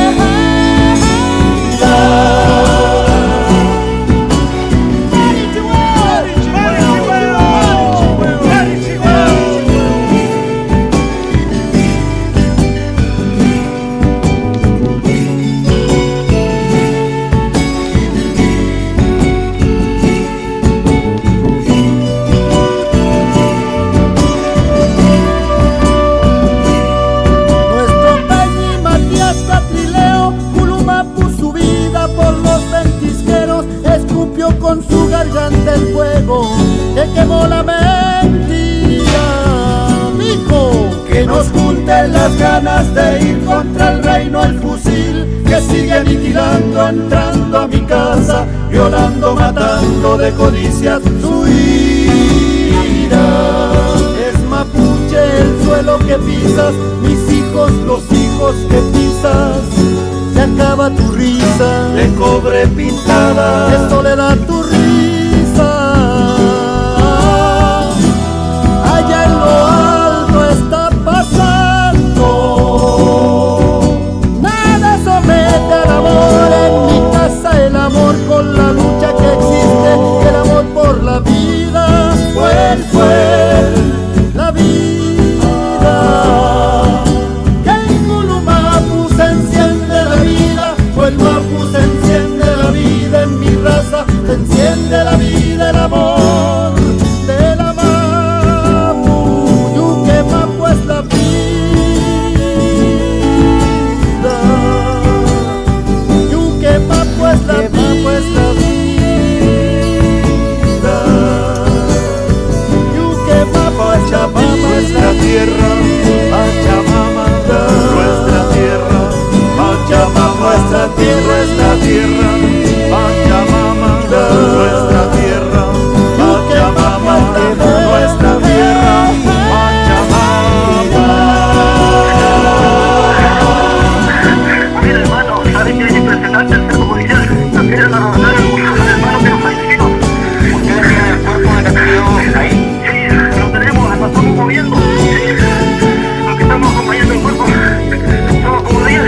Con su garganta el fuego que quemó la mentira. Dijo que nos junten las ganas de ir contra el reino, el fusil que sigue aniquilando, entrando a mi casa, violando, matando de codicia su ira. Es mapuche el suelo que pisas, mis hijos, los hijos que pisas. Se acaba tu risa de cobre pintada, de soledad tu risa. Allá en lo alto está pasando. Nada somete al amor, en mi casa el amor con la lucha que existe, el amor por la vida. Fuel, fuel, la vida. El Mapu se enciende la vida, en mi raza se enciende la vida, el amor de la Mapu. Yuque Mapu es la vida, Yuque Mapu es la vida, Yuque Mapu es la vida, nuestra tierra, Pachamama, nuestra tierra. Pachamama, nuestra tierra es la tierra, Pachamama, nuestra tierra, Pachamama, nuestra tierra, Pachamama. Mira, hermano, ¿sabes que es impresionante el centro policial? También es la rodada del hermano que nos fallecidos. Ustedes tienen el cuerpo de Castillo ahí. Sí, lo tenemos, lo estamos moviendo. Sí, lo que estamos acompañando el cuerpo. Somos como diez.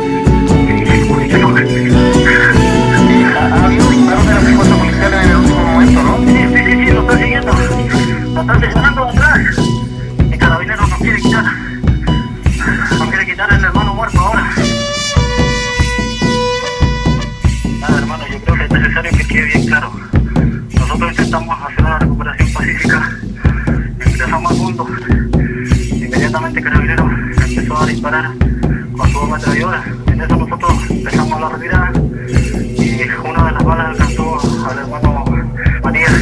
Nos están sesionando atrás. El carabinero nos quiere quitar. Nos quiere quitar el hermano muerto ahora. Nada, hermano, yo creo que es necesario que quede bien claro. Nosotros intentamos hacer una recuperación pacífica. Ingresamos al mundo. Inmediatamente el carabinero empezó a disparar con su ametralladora. En eso nosotros dejamos la retirada y una de las balas alcanzó al hermano Matías.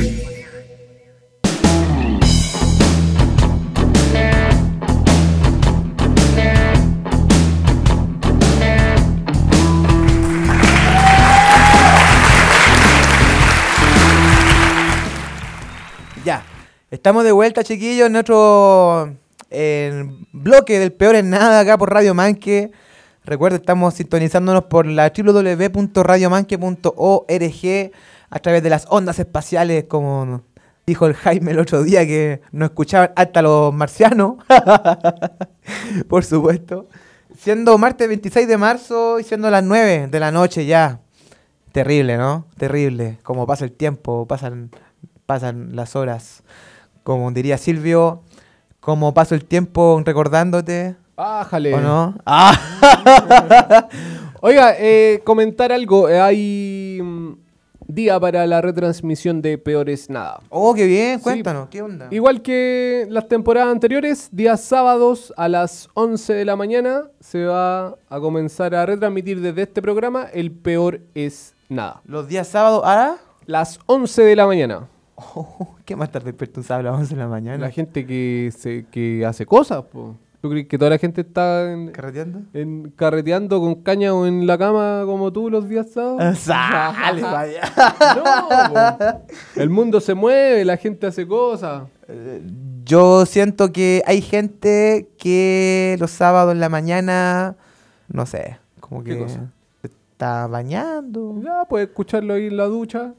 Ya, estamos de vuelta, chiquillos, en otro eh, bloque del Peor en Nada acá por Radio Manque. Recuerden, estamos sintonizándonos por la doble u doble u doble u punto radio manque punto org a través de las ondas espaciales, como dijo el Jaime el otro día, que nos escuchaban hasta los marcianos. Por supuesto. Siendo martes veintiséis de marzo y siendo las nueve de la noche ya. Terrible, ¿no? Terrible. Como pasa el tiempo, pasan, pasan las horas. Como diría Silvio, como paso el tiempo recordándote. Bájale. ¿O no? Ah. Oiga, eh, comentar algo. Eh, hay mm, día para la retransmisión de Peor es Nada. Oh, qué bien, Sí. cuéntanos, ¿qué onda? Igual que las temporadas anteriores, días sábados a las once de la mañana se va a comenzar a retransmitir desde este programa el Peor es Nada. Los días sábados a... Las once de la mañana. Oh, ¿qué más tarde despierto un sábado a las once de la mañana? La gente que, se, que hace cosas, po. ¿Tú crees que toda la gente está en, ¿Carreteando? en- carreteando con caña o en la cama como tú los días sábados? Sale, vaya. No, po. El mundo se mueve, la gente hace cosas. Yo siento que hay gente que los sábados en la mañana, no sé, como ¿Qué que cosa? se está bañando. Ya, puedes escucharlo ahí en la ducha.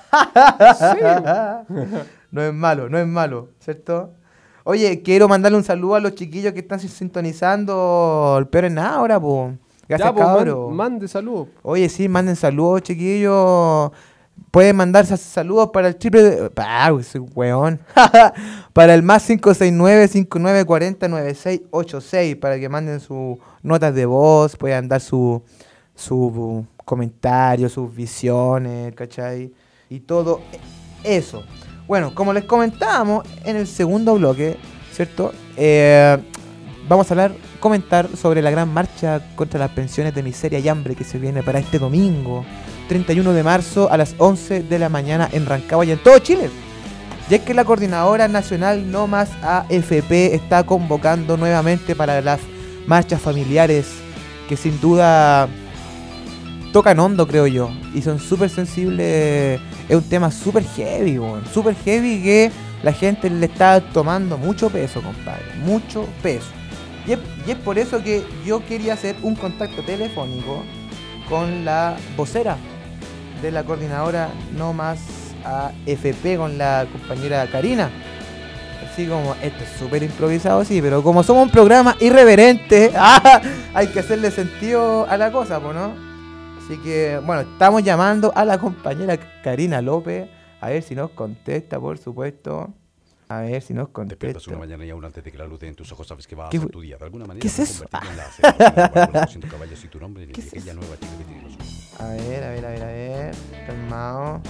Sí. No es malo, no es malo, ¿cierto? Oye, quiero mandarle un saludo a los chiquillos que están sintonizando el Peor en Nada ahora, po. Gracias, Ya, pues, man- cabros. mande saludos. Oye, sí, manden saludos, chiquillos. Pueden mandar sa- saludos para el triple... Ah, soy weón. Para el más cinco seis nueve, cinco nueve cuatro cero, nueve seis ocho seis. Para que manden sus notas de voz, puedan dar su, su comentarios, sus visiones, ¿cachai? Y todo eso. Bueno, como les comentábamos en el segundo bloque, ¿cierto? Eh, vamos a hablar, comentar sobre la gran marcha contra las pensiones de miseria y hambre que se viene para este domingo, treinta y uno de marzo a las once de la mañana en Rancagua y en todo Chile. Y es que la Coordinadora Nacional No Más A F P está convocando nuevamente para las marchas familiares que sin duda tocan hondo, creo yo, y son súper sensibles. Es un tema súper heavy, weón, súper heavy que la gente le está tomando mucho peso, compadre, mucho peso. Y es, y es por eso que yo quería hacer un contacto telefónico con la vocera de la Coordinadora No Más A F P, con la compañera Karina. Así como, esto es súper improvisado, sí, pero como somos un programa irreverente, ah, hay que hacerle sentido a la cosa, pues, ¿no? Así que, bueno, estamos llamando a la compañera Karina López, a ver si nos contesta, por supuesto. A ver si nos Despiertas una contesta. mañana y aún antes de que la luz dé en tus ojos sabes que vas a ¿Qué hacer fue? tu día. De alguna manera ¿Qué es te has eso? convertido en la acera con doscientos caballos y tu nombre en ¿Qué es aquella eso? nueva chica que tiene los ojos. A ver, a ver, a ver, a ver. Calmado.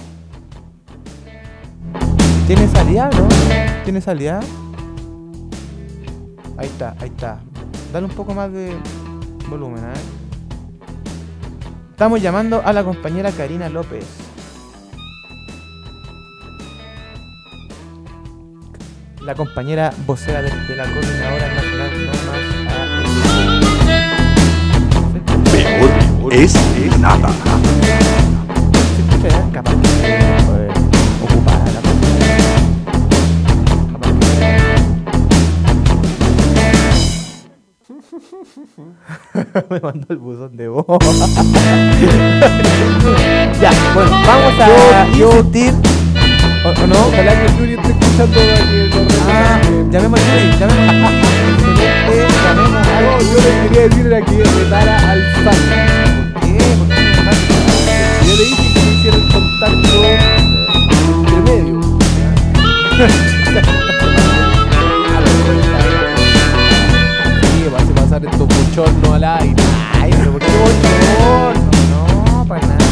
¿Tiene salida, no? ¿Tiene salida? Ahí está, ahí está. Dale un poco más de volumen, a ver. Estamos llamando a la compañera Karina López. La compañera vocera de, de la Coordinadora Nacional No Más A F P. Peor es nada. Se escucha ya, capaz que eh, ocupada la capaz que... Me mandó el buzón de voz. Ya, bueno, vamos a insistir. ¿O, o no? Ojalá que Yuri esté escuchando para que lo Ah, reconozca. llamemos a Yuri, llamemos a Excelente, llamemos a No, yo le quería decir era que retara al Sam. ¿Por qué? ¿Por qué me mandas? Yo le dije que me hiciera el contacto entre medio. Sí, va a hacer pasar estos bochornos al aire. Ay, pero ¿por qué bochorno? No, para nada.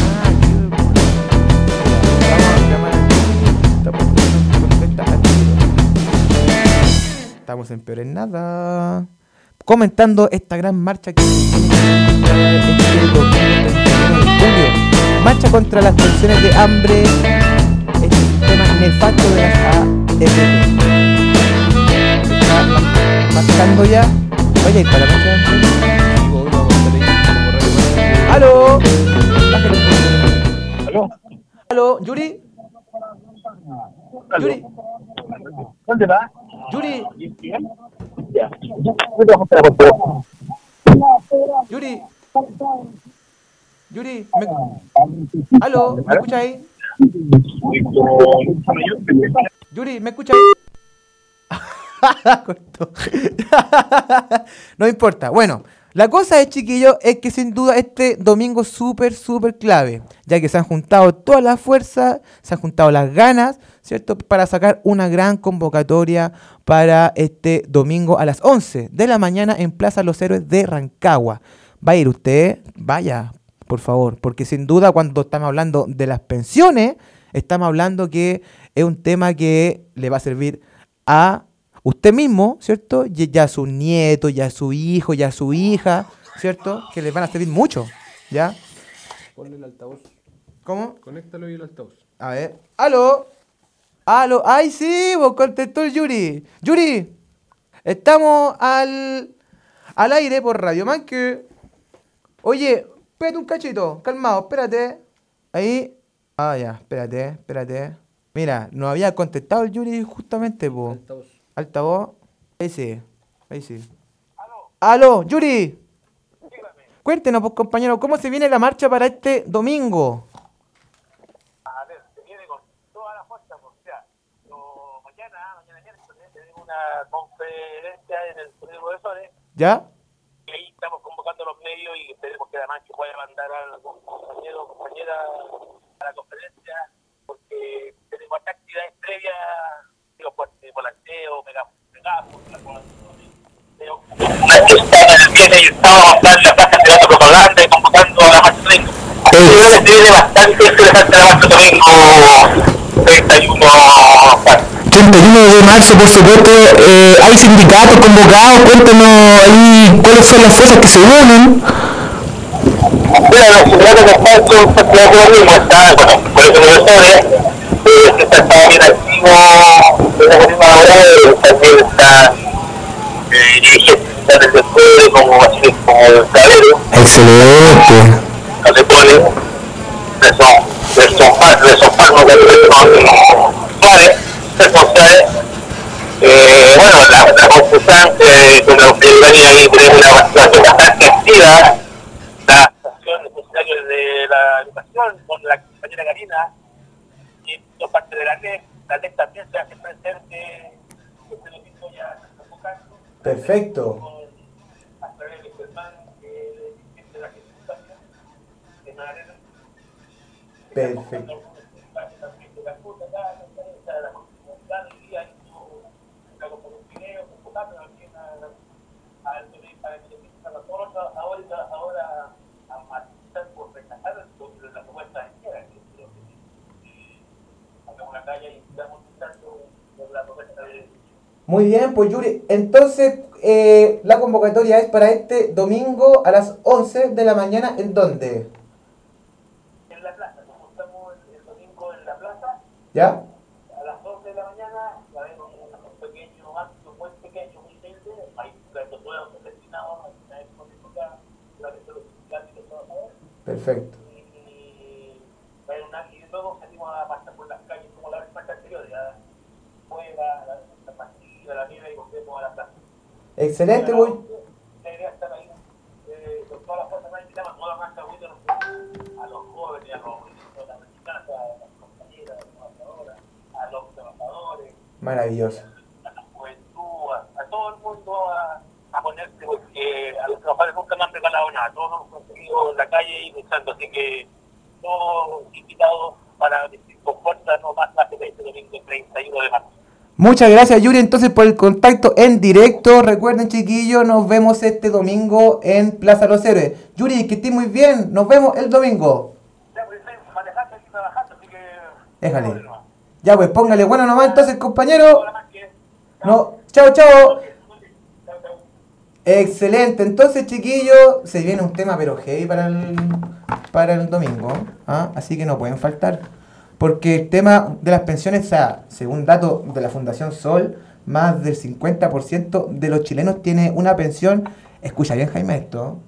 Vamos a llamar a Yuri. Está por teléfono, contesta al tiro. Estamos en Peor en Nada. Comentando esta gran marcha que se viene este domingo treinta y uno de julio. Marcha contra las pensiones de hambre. Este sistema nefasto de las A F P. Está marchando ya. Oye, para la marcha de hambre. ¡Aló! Bájale un poco. ¿Aló? ¿Aló? ¿Yuri? ¿Yuri? ¿Dónde va? ¿Yuri? Ya. ¿Yuri? ¿Yuri? ¿Me... ¿Aló? ¿Me escucha ahí? ¿Yuri? ¿Me escucha ahí? Cortó. No importa. Bueno, la cosa es, chiquillos, es que sin duda este domingo es súper, súper clave, ya que se han juntado todas las fuerzas, se han juntado las ganas, ¿cierto?, para sacar una gran convocatoria para este domingo a las once de la mañana en Plaza Los Héroes de Rancagua. ¿Va a ir usted? Vaya, por favor, porque sin duda cuando estamos hablando de las pensiones, estamos hablando que es un tema que le va a servir a usted mismo, ¿cierto? Y ya a su nieto, ya a su hijo, ya a su hija, ¿cierto? Que les van a servir mucho, ¿ya? Ponle el altavoz. ¿Cómo? Conéctalo y el altavoz. A ver. ¡Aló! ¡Aló! ¡Ay, sí! Vos contestó el Yuri. ¡Yuri! Estamos al, al aire por Radio Manque. Oye, espérate un cachito. Calmado, espérate. Ahí. Ah, ya, espérate, espérate. Mira, nos había contestado el Yuri justamente, po. Altavoz. Altavoz. Ahí sí. Ahí sí. ¡Aló! ¡Aló! ¡Yuri! Dígame. Cuéntenos, pues, compañero, ¿cómo se viene la marcha para este domingo? A ver, se viene con toda la fuerza, o sea, lo, mañana, mañana miércoles, tenemos una conferencia en el Colegio de Profesores, ¿Ya? y ahí estamos convocando a los medios y esperemos que además que pueda mandar a algún compañero o compañera a la conferencia, porque tenemos hasta actividades previas, digo, por volanteo, megáfono, la población. Viene y estamos en la plaza de la propaganda y convocando a la marcha. Se viene bastante interesante la marcha domingo treinta y uno. treinta y uno de marzo, por supuesto, eh, hay sindicatos convocados, cuéntanos ahí cuáles son las fuerzas que se unen. Bueno, los sindicatos de España son prácticamente lo mismo, está, bueno, por eso profesores, eh, que está bien activo en la misma laboral, también está eh, dirigentes desde el pueblo como así como el Cabrero, Excelente. Calepone, que son, que son parte de esos panos que son claves, responsables. Eh, bueno, la, la confusión que con los primeros ahí tenemos una participación bastante activa, la estación de funcionarios de la educación con la compañera Karina y dos partes de la N E C, la N E C también se hace presente, este domingo ya se está convocando. Perfecto. A través de Germán, que es de la Ejecución, de Madalena. Perfecto. Muy bien, pues Yuri, entonces eh, la convocatoria es para este domingo a las once de la mañana, ¿en dónde? En la plaza, como estamos el, el domingo en la plaza, ¿Ya? a las once de la mañana, va a haber un, un pequeño acto muy pequeño, muy simple, hay platos nuevos destinados a una época la que se los sindicatos y todo eso. Perfecto. Y, va a haber una, y luego salimos a pasar por las calles como la vez anterior, ya fuera, la, la pastilla, la nieve y volvemos a la plaza. Excelente, muy. La idea es estar ahí eh, con todas las fuerzas más invitamos a toda la marcha a los jóvenes, a los a las mexicanas, a las compañeras, a los trabajadores, a los trabajadores, Maravilloso. a la juventud, a, a todo el mundo a, a ponerse, porque a los trabajadores nunca me han regalado nada, todos hemos conseguido en la calle y luchando, así que todos invitados para decir con fuerza no más más que este domingo treinta y uno de marzo. Muchas gracias, Yuri, entonces por el contacto en directo. Recuerden, chiquillos, nos vemos este domingo en Plaza Los Héroes. Yuri, que estés muy bien. Nos vemos el domingo. Ya, pues estoy manejando y trabajando, así que... Déjale. Ya, pues póngale bueno nomás entonces, compañero. No, chao, chao. Excelente. Entonces, chiquillos, se viene un tema pero heavy para el, para el domingo. ¿Ah? Así que no pueden faltar. Porque el tema de las pensiones, o sea, según datos de la Fundación Sol, más del cincuenta por ciento de los chilenos tiene una pensión, escucha bien, Jaime, esto,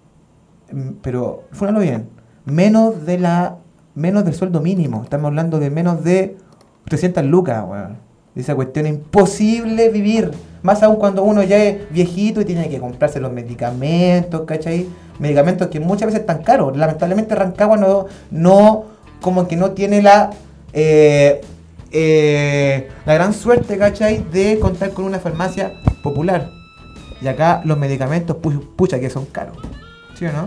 pero fúnalo bien, menos de la menos del sueldo mínimo. Estamos hablando de menos de trescientas lucas, weón. Esa cuestión es imposible vivir. Más aún cuando uno ya es viejito y tiene que comprarse los medicamentos, ¿cachai? Medicamentos que muchas veces están caros. Lamentablemente Rancagua no... no como que no tiene la eh, eh, la gran suerte, ¿cachai? De contar con una farmacia popular. Y acá los medicamentos, pu- pucha, que son caros. ¿Sí o no?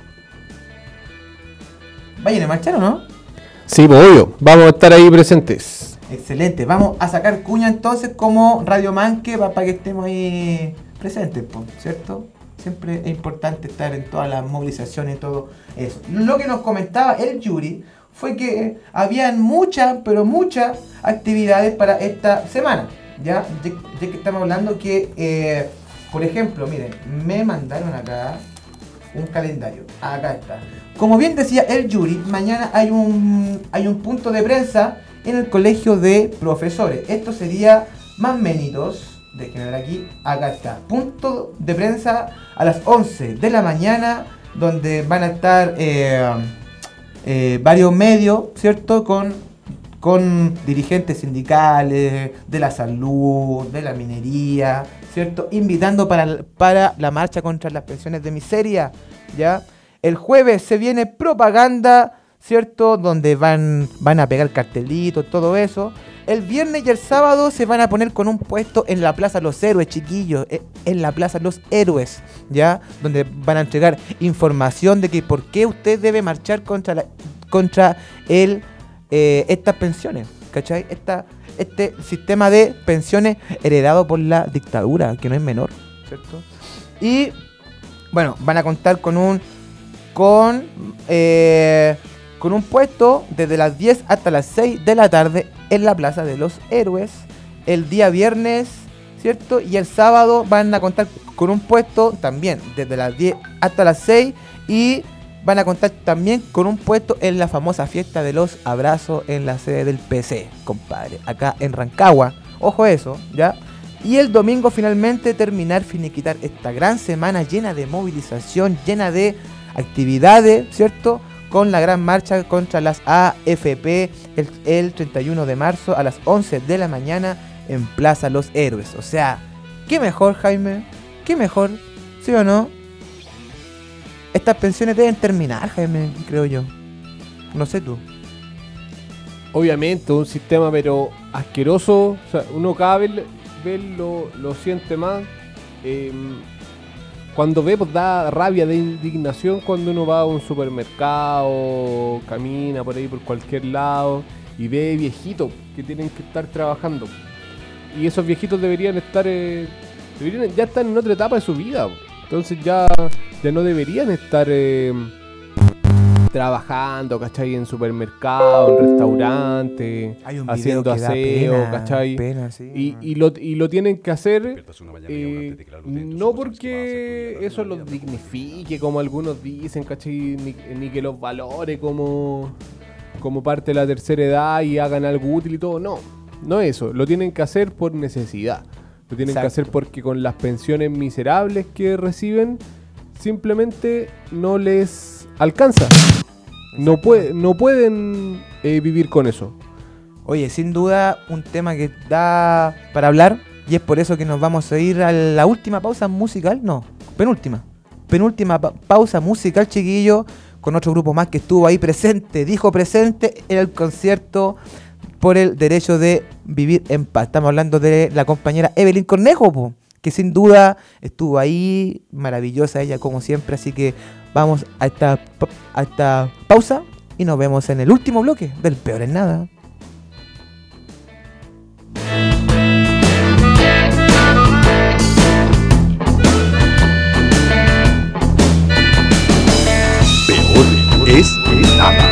¿Vayan a marchar o no? Sí, pues obvio. Vamos a estar ahí presentes. Excelente. Vamos a sacar cuña entonces como Radio Manque para que estemos ahí presentes, po, ¿cierto? siempre es importante estar en todas las movilizaciones y todo eso. Lo que nos comentaba el Yuri fue que habían muchas, pero muchas actividades para esta semana. Ya, ya, ya que estamos hablando que, eh, por ejemplo, miren, me mandaron acá un calendario. Acá está. Como bien decía el Yuri, mañana hay un, hay un punto de prensa en el colegio de profesores. Esto sería Manmenitos. Déjenme ver aquí. Acá está. Punto de prensa a las once de la mañana, donde van a estar eh, eh, varios medios, ¿cierto? Con, con dirigentes sindicales, de la salud, de la minería, ¿cierto? Invitando para, para la marcha contra las pensiones de miseria, ¿ya? El jueves se viene propaganda, ¿cierto? Donde van, van a pegar cartelitos, todo eso. El viernes y el sábado se van a poner con un puesto en la Plaza Los Héroes, chiquillos. En la Plaza Los Héroes, ¿ya? Donde van a entregar información de que por qué usted debe marchar contra, la, contra el, eh, estas pensiones, ¿cachai? Esta, este sistema de pensiones heredado por la dictadura, que no es menor, ¿cierto? Y, bueno, van a contar con un... con... Eh, con un puesto desde las diez hasta las seis de la tarde en la Plaza de los Héroes, el día viernes, ¿cierto? Y el sábado van a contar con un puesto también desde las diez hasta las seis, y van a contar también con un puesto en la famosa fiesta de los abrazos en la sede del P C, compadre, acá en Rancagua. Ojo eso, ¿ya? Y el domingo finalmente terminar, finiquitar esta gran semana llena de movilización, llena de actividades, ¿cierto? Con la gran marcha contra las A F P el, el treinta y uno de marzo a las once de la mañana en Plaza Los Héroes. O sea, ¿qué mejor, Jaime? ¿Qué mejor? ¿Sí o no? Estas pensiones deben terminar, Jaime, creo yo. No sé tú. Obviamente, un sistema pero asqueroso. O sea, uno cada vez ve lo, lo siente más. Eh, Cuando ve, pues da rabia, de indignación cuando uno va a un supermercado, camina por ahí por cualquier lado y ve viejitos que tienen que estar trabajando. Y esos viejitos deberían estar, eh, deberían ya están en otra etapa de su vida. Entonces ya, ya no deberían estar eh, trabajando, ¿cachai? En supermercado, en restaurantes, haciendo aseo, pena, ¿cachai? Pena, sí, y, y, lo, y lo tienen que hacer eh, no porque eso los dignifique, como algunos dicen, ¿cachai? Ni, ni que los valore como, como parte de la tercera edad y hagan algo útil y todo. No, no eso. Lo tienen que hacer por necesidad. Lo tienen Exacto. que hacer porque con las pensiones miserables que reciben simplemente no les alcanza. No, puede, no pueden eh, vivir con eso. Oye, sin duda un tema que da para hablar, y es por eso que nos vamos a ir a la última pausa musical. No, penúltima. Penúltima pa- pausa musical, chiquillo, con otro grupo más que estuvo ahí presente, dijo presente en el concierto por el derecho de vivir en paz. Estamos hablando de la compañera Evelyn Cornejo, po, que sin duda estuvo ahí, maravillosa ella como siempre, así que vamos a esta, a esta pausa y nos vemos en el último bloque del Peor en Nada. Peor es nada.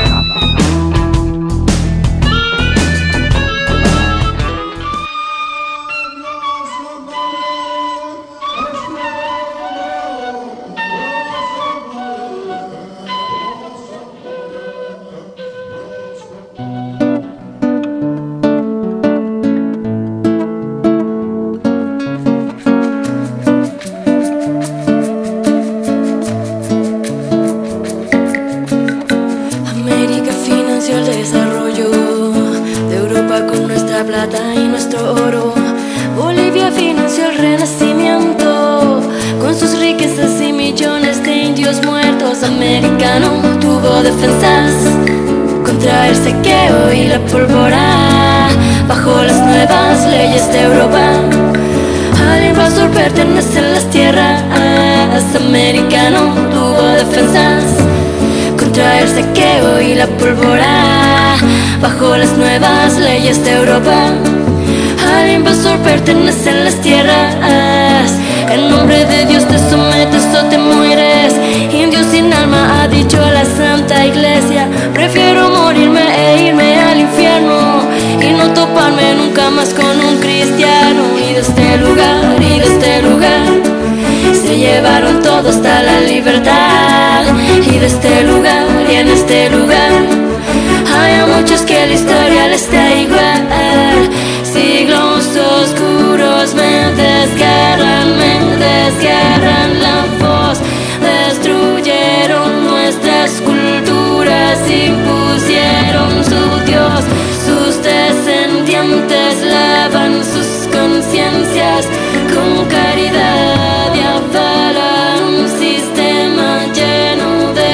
Plata y nuestro oro. Bolivia financió el renacimiento con sus riquezas y millones de indios muertos. Americano tuvo defensas contra el saqueo y la pólvora. Bajo las nuevas leyes de Europa, al invasor pertenecen las tierras. Americano tuvo defensas contra el saqueo y la pólvora. Bajo las nuevas leyes de Europa, al invasor pertenecen las tierras. En nombre de Dios te sometes o todo está la libertad. Y de este lugar y en este lugar hay a muchos que la historia les da igual. Siglos oscuros me desgarran, me desgarran la voz. Destruyeron nuestras culturas, impusieron su Dios. Sus descendientes lavan sus conciencias con caridad y avalan un sistema lleno de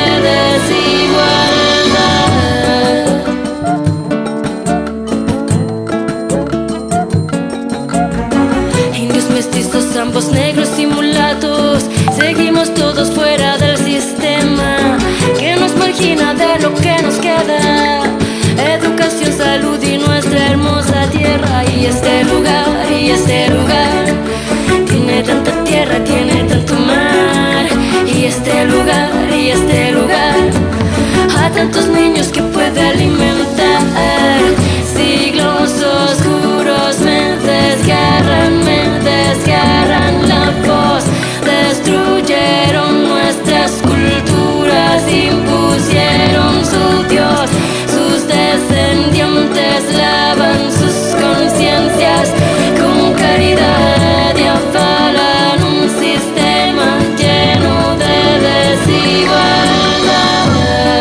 desigualdad. Indios, mestizos, ambos negros y mulatos, seguimos todos fuera del sistema que nos margina de lo que nos queda. Educación, salud y nuestra hermosa tierra. Y este lugar, y este lugar tiene tanta tierra, tiene tanto mar. Y este lugar, y este lugar a tantos niños que puede alimentar. Siglos oscuros me desgarran, me desgarran la voz. Destruyeron nuestras culturas, impusieron su Dios. Sus descendientes lavan sus conciencias con caridad y avalan un sistema lleno de desigualdad.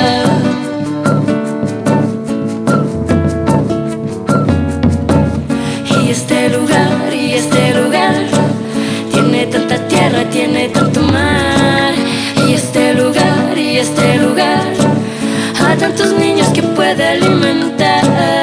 Y este lugar, y este lugar tiene tanta tierra, tiene tanto mar. Y este lugar, y este lugar a tantos niños que puede alimentar.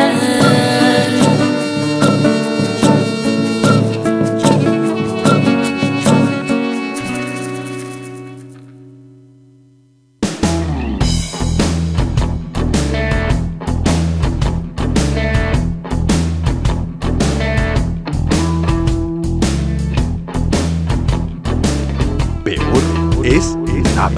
Peor es nada.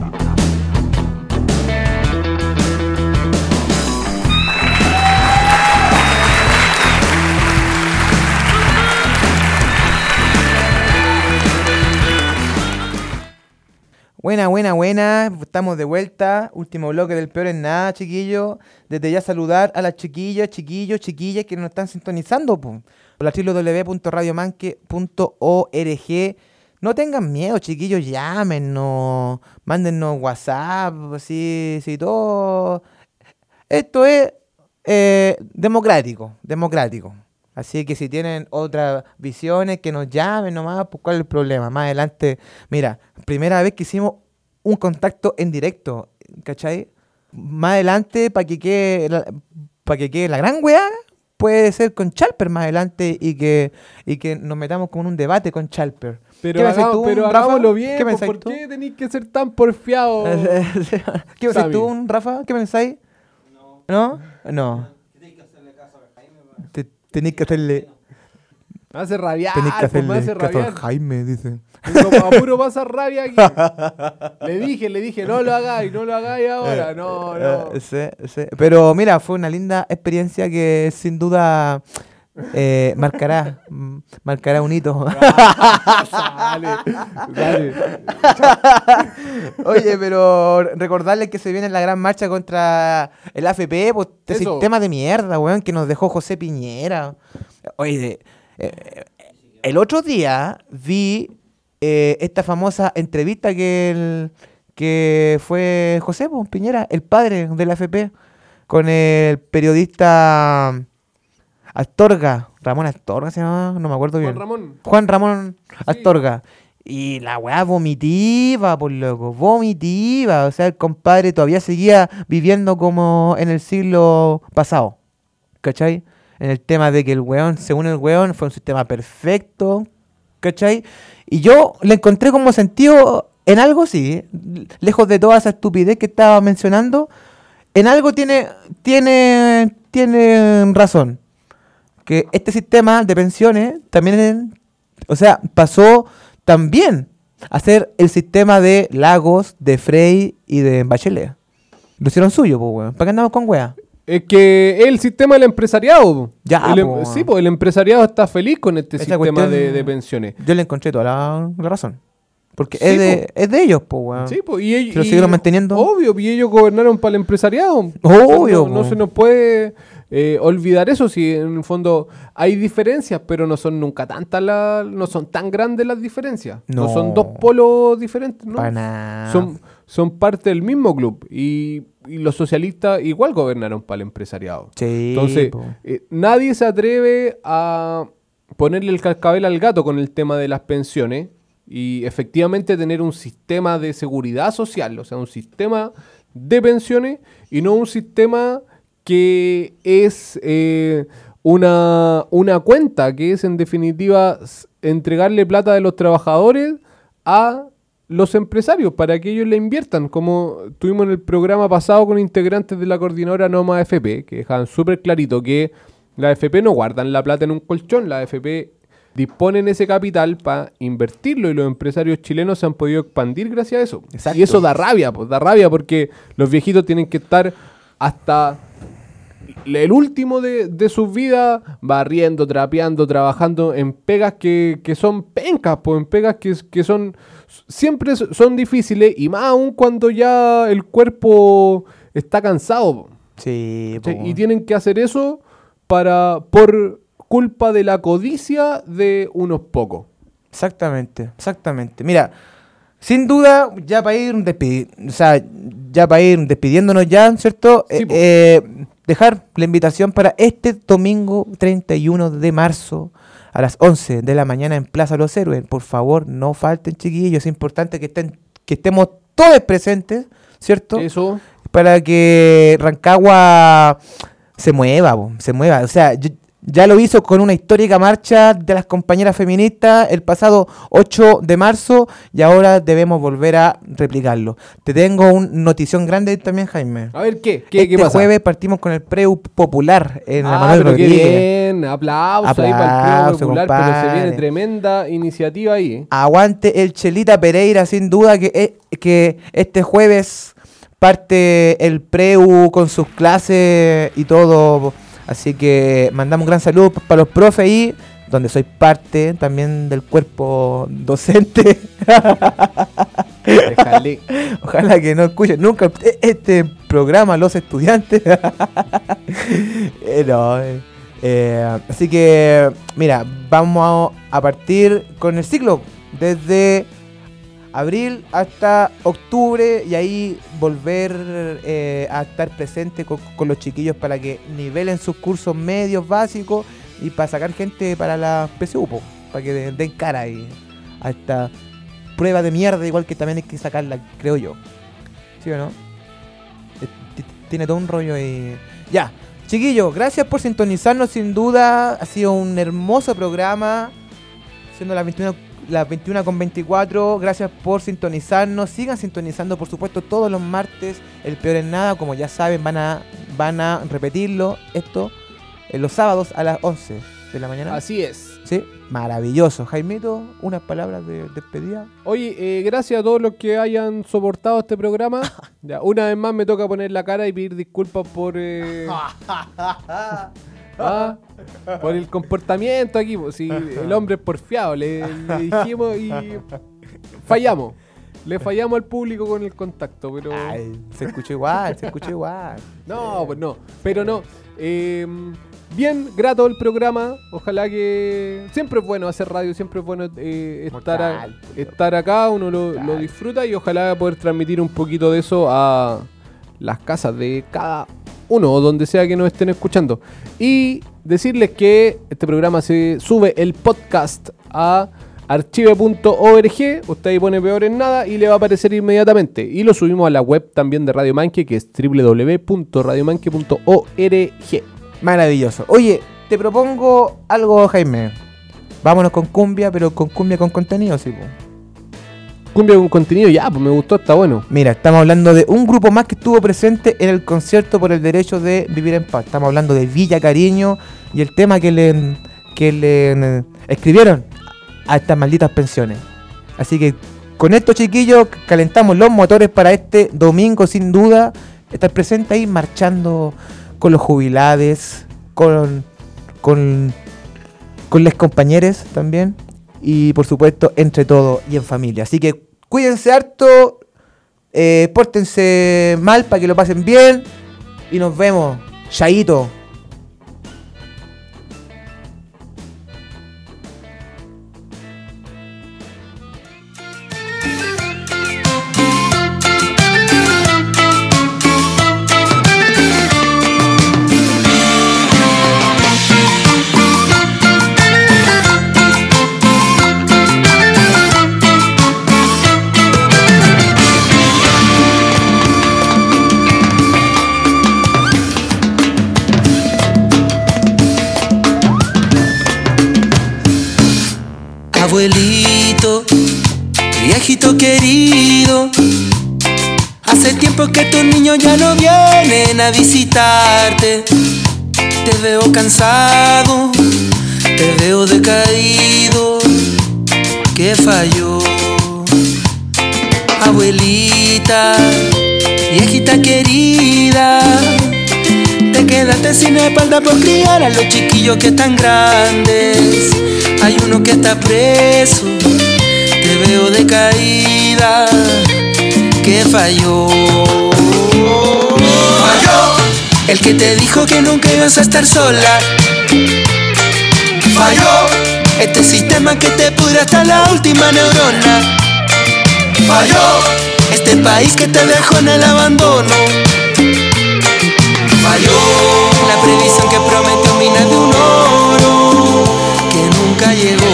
Buena, buena, buena. Estamos de vuelta. Último bloque del Peor en Nada, chiquillos. Desde ya saludar a las chiquillas, chiquillos, chiquillas que nos están sintonizando po, por la doble u doble u doble u punto radio manque punto org. No tengan miedo, chiquillos, llámenos, mándennos WhatsApp, así, así, todo. Esto es eh, democrático, democrático. Así que si tienen otras visiones, que nos llamen nomás, pues cuál es el problema. Más adelante, mira, primera vez que hicimos un contacto en directo, ¿cachai? Más adelante, para que quede la, para que quede la gran weá, puede ser con Chalper más adelante y que, y que nos metamos con un debate con Chalper. Pero, ¿Qué pensás hagamos, tú, pero Rafa? hagámoslo bien, ¿Qué pues, pensáis ¿por tú? qué tenéis que ser tan porfiado? ¿Qué pensáis Sammy? tú, Rafa? ¿Qué pensáis? ¿No? ¿No? No. Te- Tenéis que hacerle... Me hace rabiar, Tenéis que pues, me hacerle hace caso a rabiar. Jaime, dicen. Como a puro pasa rabia aquí. Le dije, le dije, no lo hagáis, no lo hagáis ahora. No, no. Eh, sí, sí. Pero mira, fue una linda experiencia que sin duda eh, marcará, mm, marcará un hito. Dale, dale. Oye, pero recordarles que se viene la gran marcha contra el A F P, pues este Eso. sistema de mierda, weón, que nos dejó José Piñera. Oye, eh, el otro día vi eh, esta famosa entrevista que, el, que fue José pues, Piñera, el padre del A F P, con el periodista Astorga, Ramón Astorga se llama, no me acuerdo bien. Juan Ramón. Juan Ramón Astorga. Y la weá vomitiva, por loco, vomitiva. O sea, el compadre todavía seguía viviendo como en el siglo pasado. ¿Cachai? En el tema de que el weón, según el weón, fue un sistema perfecto. ¿Cachai? Y yo le encontré como sentido en algo, sí. Lejos de toda esa estupidez que estaba mencionando, en algo tiene, tiene, tiene razón. Que este sistema de pensiones también, o sea, pasó también a ser el sistema de Lagos, de Frey y de Bachelet. Lo hicieron suyo, pues, weón. ¿Para qué andamos con weá? Es que el sistema del empresariado. po. Ya, El em- po. sí, pues el empresariado está feliz con este Esa sistema cuestión- de, de pensiones. Yo le encontré toda la, la razón. Porque Sí, es, de, es de ellos, po, weón. Sí, pues, y ellos. Si lo siguieron manteniendo. Obvio, y ellos gobernaron para el empresariado. Obvio, No, no po. se nos puede eh, olvidar eso, si en el fondo hay diferencias, pero no son nunca tantas, las, no son tan grandes las diferencias. No, No. son dos polos diferentes, ¿no? Para nada. Son, son parte del mismo club. Y, y los socialistas igual gobernaron para el empresariado. Sí, Entonces, po. eh, nadie se atreve a ponerle el cascabel al gato con el tema de las pensiones y efectivamente tener un sistema de seguridad social, o sea, un sistema de pensiones y no un sistema que es eh, una, una cuenta, que es en definitiva s- entregarle plata de los trabajadores a los empresarios para que ellos le inviertan, como tuvimos en el programa pasado con integrantes de la coordinadora Noma F P, que dejaban súper clarito que la F P no guardan la plata en un colchón, la F P disponen ese capital para invertirlo y los empresarios chilenos se han podido expandir gracias a eso. Exacto. Y eso da rabia, pues da rabia porque los viejitos tienen que estar hasta el último de, de sus vidas barriendo, trapeando, trabajando en pegas que, que son pencas, pues en pegas que, que son siempre son difíciles y más aún cuando ya el cuerpo está cansado. Po. Sí, po. Sí, y tienen que hacer eso para por culpa de la codicia de unos pocos. Exactamente, exactamente. Mira, sin duda, ya para ir despidi- o sea, ya para ir despidiéndonos ya, ¿cierto? Sí, Eh, po. eh, dejar la invitación para este domingo treinta y uno de marzo a las once de la mañana en Plaza Los Héroes. Por favor, no falten, chiquillos. Es importante que estén, que estemos todos presentes, ¿cierto? Eso. Para que Rancagua se mueva, po, se mueva. O sea, yo- ya lo hizo con una histórica marcha de las compañeras feministas el pasado ocho de marzo y ahora debemos volver a replicarlo. Te tengo una notición grande también, Jaime. A ver, ¿qué? ¿Qué, este qué pasa? jueves partimos con el Preu Popular en la Ah, Manuel pero qué Rodríguez. bien. Aplausos ahí para el Aplauso, Preu Popular, pero se compadre. viene tremenda iniciativa ahí. ¿eh? Aguante el Chelita Pereira, sin duda que, eh, que este jueves parte el Preu con sus clases y todo. Así que mandamos un gran saludo p- para los profes ahí, donde soy parte también del cuerpo docente. Déjale. Ojalá que no escuchen nunca e- este programa los estudiantes. Eh, no, eh, eh, así que, mira, vamos a, a partir con el ciclo desde abril hasta octubre y ahí volver eh, a estar presente con, con los chiquillos para que nivelen sus cursos medios básicos y para sacar gente para la P S U, po, para que den, den cara ahí a esta prueba de mierda, igual que también hay que sacarla, creo yo. ¿Sí o no? Eh, t- t- Tiene todo un rollo ahí. Ya, chiquillos, gracias por sintonizarnos, sin duda. Ha sido un hermoso programa. Siendo las veintiuna, las veintiuna con veinticuatro. Gracias por sintonizarnos. Sigan sintonizando, por supuesto, todos los martes. El Peor en Nada, como ya saben, van a, van a repetirlo. Esto en los sábados a las once de la mañana. Así es. Sí, maravilloso. Jaimito, unas palabras de despedida. Oye, eh, gracias a todos los que hayan soportado este programa. Ya, una vez más me toca poner la cara y pedir disculpas por eh, ah, por el comportamiento aquí. Pues, si el hombre es porfiado, le, le dijimos y fallamos. Le fallamos al público con el contacto, pero Ay, se escuchó igual, se escuchó igual. no, pues no, pero no. Eh, bien, grato el programa. Ojalá que siempre es bueno hacer radio, siempre es bueno eh, estar, a- Mortal, estar acá, uno lo, lo Claro. disfruta y ojalá poder transmitir un poquito de eso a las casas de cada uno o donde sea que nos estén escuchando. Y decirles que este programa se sube el podcast a archive punto org. Usted ahí pone Peor en Nada y le va a aparecer inmediatamente. Y lo subimos a la web también de Radio Manque, que es doble u doble u doble u punto radio manque punto org. Maravilloso. Oye, te propongo algo, Jaime. Vámonos con cumbia, pero con cumbia con contenido, sí. Po. Cumbia con contenido, ya, pues me gustó, está bueno. Mira, estamos hablando de un grupo más que estuvo presente en el concierto por el derecho de vivir en paz. Estamos hablando de Villa Cariño y el tema que le, que le eh, escribieron a estas malditas pensiones. Así que con esto, chiquillos, calentamos los motores para este domingo, sin duda. Estar presente ahí marchando con los jubilados, con, con, con les compañeros también. Y por supuesto, entre todos y en familia. Así que cuídense harto, eh, pórtense mal para que lo pasen bien y nos vemos. Chaito. Abuelito, viejito querido, hace tiempo que tus niños ya no vienen a visitarte. Te veo cansado, te veo decaído. ¿Qué falló? Abuelita, viejita querida, te quedaste sin espalda por criar a los chiquillos que están grandes. Hay uno que está preso, te veo decaída. ¿Qué falló? Falló el que te dijo que nunca ibas a estar sola. Falló este sistema que te pudre hasta la última neurona. Falló este país que te dejó en el abandono. Falló la previsión que prometió minas de un oro que nunca llegó.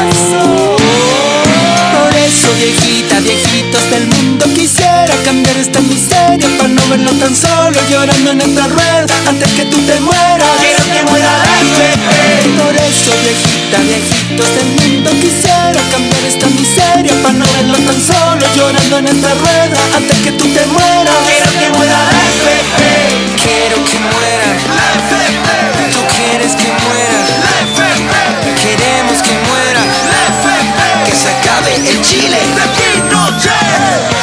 Por eso, viejita, viejitos del mundo, quisiera cambiar esta miseria para no verlo tan solo llorando en esta rueda antes que tú te mueras. Quiero que muera la F P. Por eso, viejita, viejitos del mundo, quisiera cambiar esta miseria para no verlo tan solo llorando en esta rueda antes que tú te mueras. Quiero que muera la F P. Quiero que muera la F P. Tú quieres que muera la F P. Queremos que muera la F P. Que se acabe el Chile de Pinochet.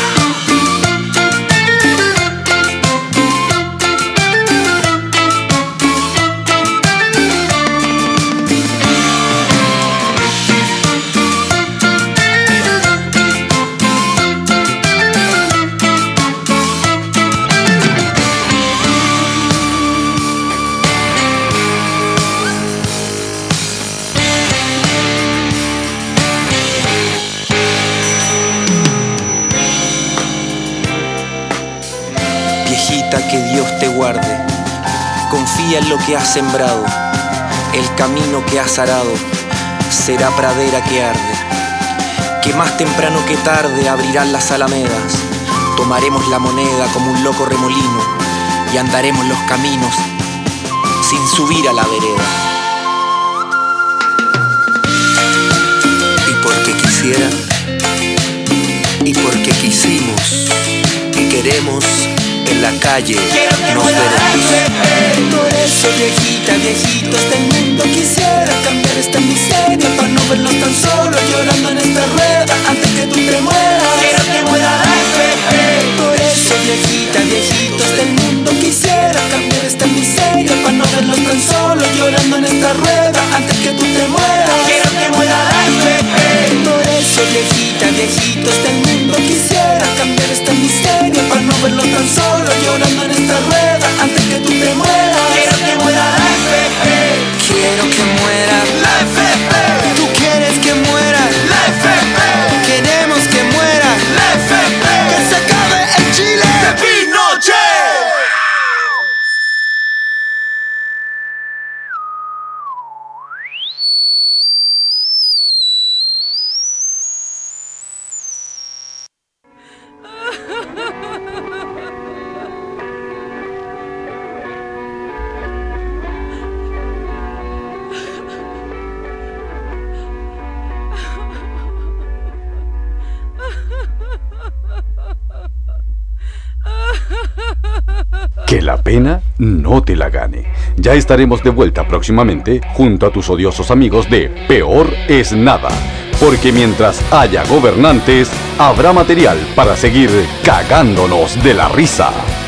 Que Dios te guarde, confía en lo que has sembrado, el camino que has arado será pradera que arde, que más temprano que tarde abrirán las alamedas, tomaremos la moneda como un loco remolino y andaremos los caminos sin subir a la vereda. Y porque quisiera, y porque quisimos y queremos, en la calle nos veremos. Por eso, viejita, viejitos del mundo, quisiera cambiar esta miseria para no verlos tan solo llorando en esta rueda antes que tú te mueras. Quiero que muera la F P. Por eso, viejita, viejitos del mundo, quisiera cambiar esta miseria para no verlos tan solo llorando en esta rueda antes que tú te mueras. Quiero que muera la F P. Por eso, viejita, viejitos del mundo, quisiera cambiar esta miseria para no verlos tan solo llorando en esta rueda antes que tú te mueras. Quiero que muera la F P. Quiero que muera la F P. Tú quieres que muera la F P. Queremos que muera la F P. Que se acabe el Chile de Pinochet. Que la pena no te la gane. Ya estaremos de vuelta próximamente junto a tus odiosos amigos de Peor es Nada. Porque mientras haya gobernantes, habrá material para seguir cagándonos de la risa.